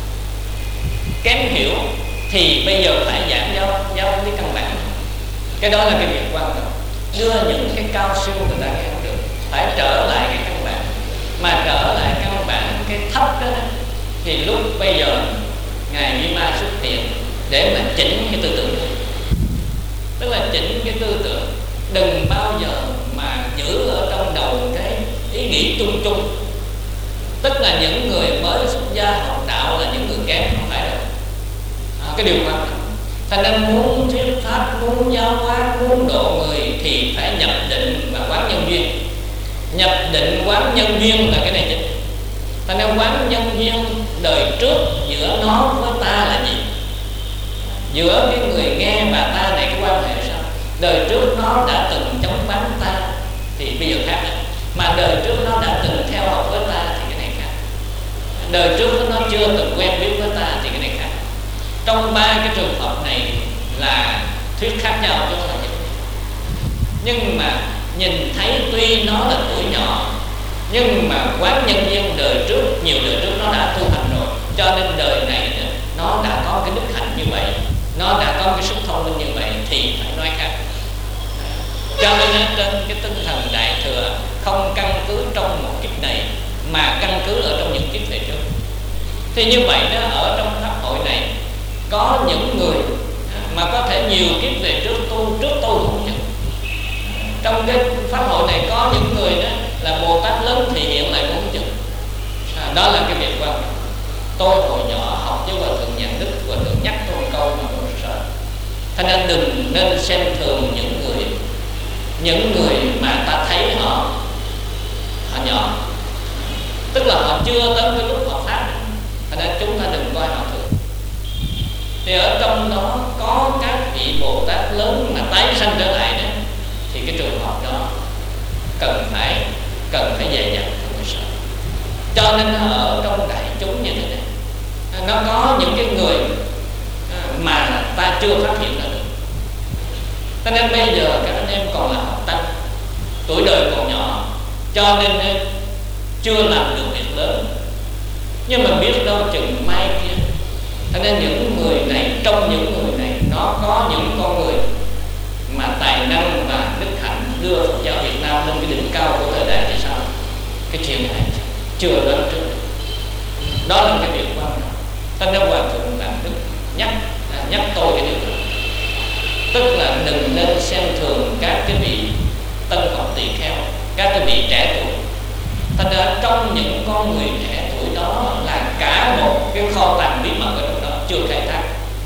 kém hiểu thì bây giờ phải giảng giáo giáo lý căn bản. Cái đó là cái việc quan trọng. Đưa những cái cao siêu người ta nghe không được, phải trở lại cái căn bản. Mà trở lại căn bản cái thấp đó thì lúc bây giờ ngài Di Ma xuất hiện để mà chỉnh cái tư tưởng này. Tức là chỉnh cái tư tưởng, đừng bao giờ mà giữ ở trong đầu cái ý nghĩ chung chung, tức là những người mới xuất gia học đạo là những người kém, không phải đâu. À, cái điều quan trọng. Thành nên muốn thuyết pháp, muốn giáo hóa, muốn độ người thì phải nhập định và quán nhân duyên. Nhập định quán nhân duyên là cái này chính. Thành nên quán nhân duyên đời trước giữa nó với ta là gì? Giữa cái người nghe và ta này cái quan hệ sao? Đời trước nó đã từng chống bán ta thì bây giờ khác rồi. Mà đời trước nó đã từng theo học với ta thì cái này khác. Đời trước nó chưa từng quen biết với ta thì cái này khác. Trong ba cái trường hợp này là thuyết khác nhau chứ không phải vậy. Nhưng mà nhìn thấy tuy nó là tuổi nhỏ, nhưng mà quán nhân duyên đời trước, nhiều đời trước nó đã tu hành rồi, cho nên đời này nó đã có cái đức hạnh như vậy, nó đã có cái sức thông minh như vậy thì phải nói khác. Cho nên trên cái tinh thần đại thừa không căn cứ trong một kiếp này mà căn cứ ở trong những kiếp về trước. Thì như vậy đó, ở trong pháp hội này có những người mà có thể nhiều kiếp về trước tu, trước tu không chừng. Trong cái pháp hội này có những người đó là Bồ Tát lớn thì hiện lại cũng không chừng. À, đó là cái việc quan trọng. Tôi hồi nhỏ học với Hòa Thượng Nhàn Đức, Hòa Thượng nhắc tôi một câu mà tôi sợ. Thế nên đừng nên xem thường những người những người mà ta thấy họ họ nhỏ, tức là họ chưa tới cái lúc họ phát. Thế nên chúng ta đừng coi họ thường. Thì ở trong đó có các vị Bồ Tát lớn mà tái sanh trở lại đó, thì cái trường hợp đó cần phải cần phải dè dặt, không phải sợ. Cho nên ở trong đại chúng như thế này, nó có những cái người mà ta chưa phát hiện ra được. Cho nên bây giờ các anh em còn là học tăng, tuổi đời còn nhỏ, cho nên chưa làm được việc lớn, nhưng mà biết đâu chừng mai kia. Cho nên những người này, trong những người này nó có những con người mà tài năng và đức hạnh đưa Phật giáo Việt Nam lên cái đỉnh cao của thời đại thì sao? Cái chuyện này chưa lớn trước. Đó là cái việc quan trọng. Cho nên Hòa Thượng Đàm Đức nhắc nhắc tôi cái điều đó, tức là đừng nên xem thường các cái vị tân học tỳ kheo, các cái vị trẻ tuổi. Thành ra trong những con người trẻ tuổi đó là cả một cái kho tàng bí mật ở trong đó chưa khai thác.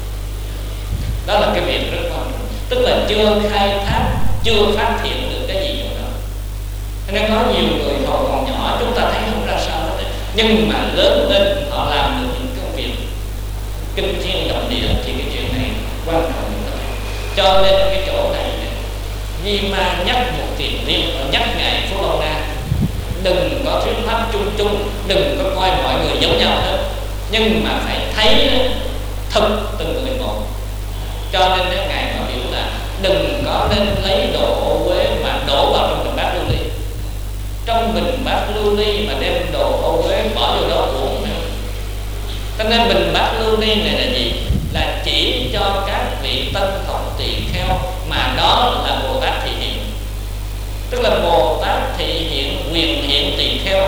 Đó là cái việc rất quan trọng, tức là chưa khai thác, chưa phát hiện được cái gì trong đó. Nên có nhiều người họ còn nhỏ chúng ta thấy không ra sao hết, nhưng mà lớn lên họ làm được những công việc kinh thiên động địa thì cái chuyện này quan trọng. Cho nên cái chỗ này Di Ma nhắc một tiền liên, nhắc ngài Phú Lâu Na đừng có thuyết pháp chung chung, đừng có coi mọi người giống nhau hết, nhưng mà phải thấy thực từng người một. Cho nên Ngài có biểu là đừng có nên lấy đồ ô uế mà đổ vào trong bình bát lưu ly. Trong bình bát lưu ly mà đem đồ ô uế bỏ vô đó uống. Cho nên bình bát lưu ly này là gì? Là chỉ cho các vị tân học tỳ kheo, mà đó là Bồ Tát thị hiện. Tức là Bồ Tát thị hiện quyền hiện tỳ kheo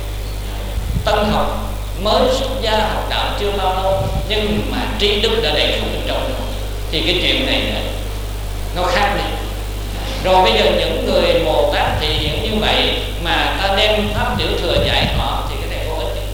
tân học, mới xuất gia học đạo chưa bao lâu, nhưng mà tri đức đã đầy đủ bên trong rồi. Thì cái chuyện này nó khác đi. Rồi bây giờ những người Bồ Tát thị hiện như vậy mà ta đem pháp tiểu thừa dạy họ thì cái này vô ích.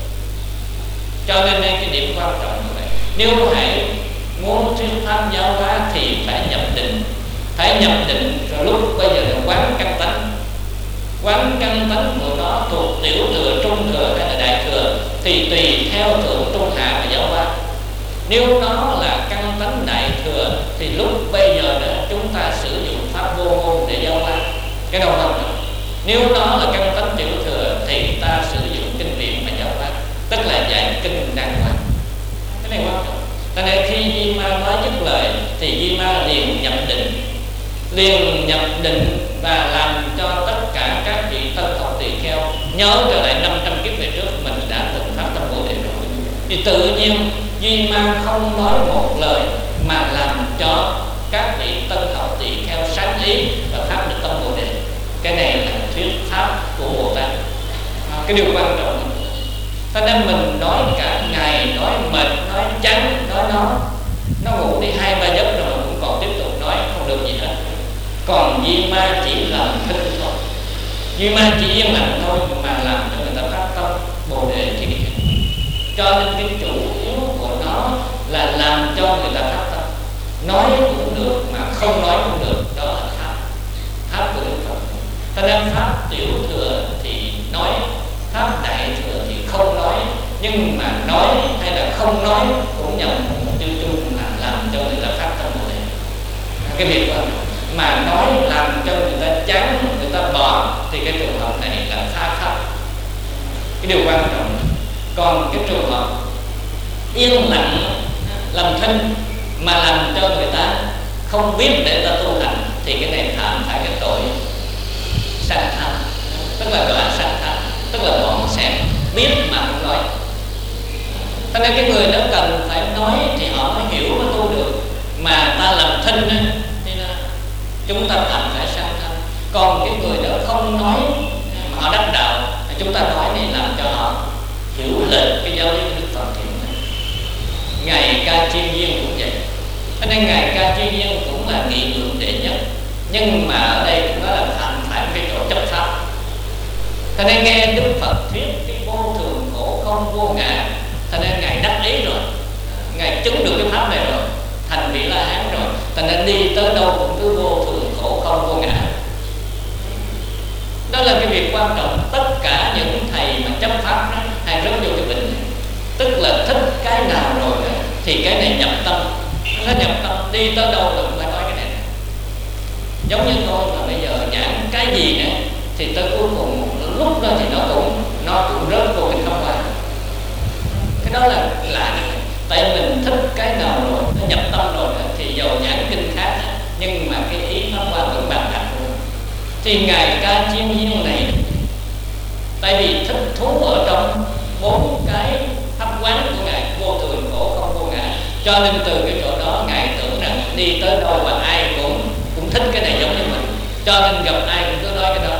Cho nên đây cái điểm quan trọng như vậy. Nếu hãy muốn thuyết pháp giáo hóa thì phải nhập định. Phải nhập định rồi lúc bây giờ là quán căn tánh. Quán căn tánh của nó thuộc tiểu thừa, trung thừa hay là đại thừa thì tùy theo thượng trung hạ mà giáo hóa. Nếu nó là căn tánh đại thừa thì lúc bây giờ đó chúng ta sử dụng pháp vô ngôn để giáo hóa. Cái đầu không được. Nếu nó là căn tánh tiểu thừa thì ta sử dụng kinh viện mà giáo hóa, tức là dạy kinh đàng hoàng. Cái này quan trọng. Cho nên khi Di Ma nói dứt lời thì Di Ma liền nhập định, liền nhập định và làm cho tất cả các vị tân học tỳ kheo nhớ trở lại năm trăm kiếp về trước mình đã từng phát tâm Bồ Đề rồi. Thì tự nhiên Di Ma không nói một lời mà làm cho các vị tân học tỳ kheo sáng ý và phát được tâm Bồ Đề. Cái này là thuyết pháp của Bồ Tát. Cái điều quan trọng. Cho nên mình nói cả ngày, nói mệt, nói chán, nói nó nó ngủ đi hai ba giấc rồi mà cũng còn tiếp tục nói, không được gì hết. Còn Di Ma chỉ làm thinh thôi, Di Ma chỉ yên lặng thôi mà làm cho người ta phát tâm Bồ Đề thì cho nên cái chủ yếu của nó là làm cho người ta phát tâm. Nói cũng được mà không nói cũng được, đó là pháp pháp của Đức Phật. Cho nên pháp tiểu thừa thì nói, pháp đại thừa thì không nói, nhưng mà nói hay là không nói cũng nhằm mục tiêu chung là làm cho người ta phát tâm Bồ Đề. Cái việc đó mà nói làm cho người ta chán, người ta bỏ thì cái trường hợp này là pha pháp. Cái điều quan trọng. Còn cái trường hợp yên lặng làm thinh mà làm cho người ta không biết để ta tu hành thì cái này phạm phải cái tội sang tham, tức là gọi là sang tham, tức là bọn xẹt, biết mà không nói. Cho nên cái người đó cần phải nói thì họ mới hiểu mới tu được. Mà ta làm thinh thì là chúng ta phạm phải sang tham. Còn cái người đó không nói mà họ đắc đạo, chúng ta nói thì làm cho họ hiểu lệch cái giáo lý của Đức Phật hiện nay. Ngài Ca Chiên Viên cũng vậy. Cho nên Ngài Ca Chiên Viên cũng là nghị lượng đệ nhất, nhưng mà ở đây cũng nói là phạm phải cái chỗ chấp pháp. Cho nên nghe Đức Phật thuyết cái vô thường khổ không vô ngã, cho nên Ngài đắc ý rồi, Ngài chứng được cái pháp này rồi, thành vị La Hán rồi. Cho nên đi tới đâu cũng cứ vô thường khổ không vô ngã. Đó là cái việc quan trọng. Tất cả những thầy mà chấp pháp đó, hay rất vô cái bệnh này. Tức là thích cái nào rồi đó, thì cái này nhập tâm. Nó nhập tâm, đi tới đâu là cũng phải nói cái này. Giống như tôi mà bây giờ giảng cái gì nữa thì tới cuối cùng lúc đó thì nó cũng nó cũng rớt vô cái không qua. Cái đó là lạ. Tại mình thích cái nào rồi, nó nhập tâm rồi thì dầu giảng kinh khác, nhưng mà cái ý nó qua vẫn bàn đặt luôn. Thì Ngài Ca Chiên Viên này tại vì thích thú ở trong bốn cái pháp quán của Ngài, vô thường khổ không vô ngã, cho nên từ cái chỗ đó Ngài tưởng rằng đi tới đâu và ai cũng cũng thích cái này giống như mình, cho nên gặp ai cũng cứ nói cái đó.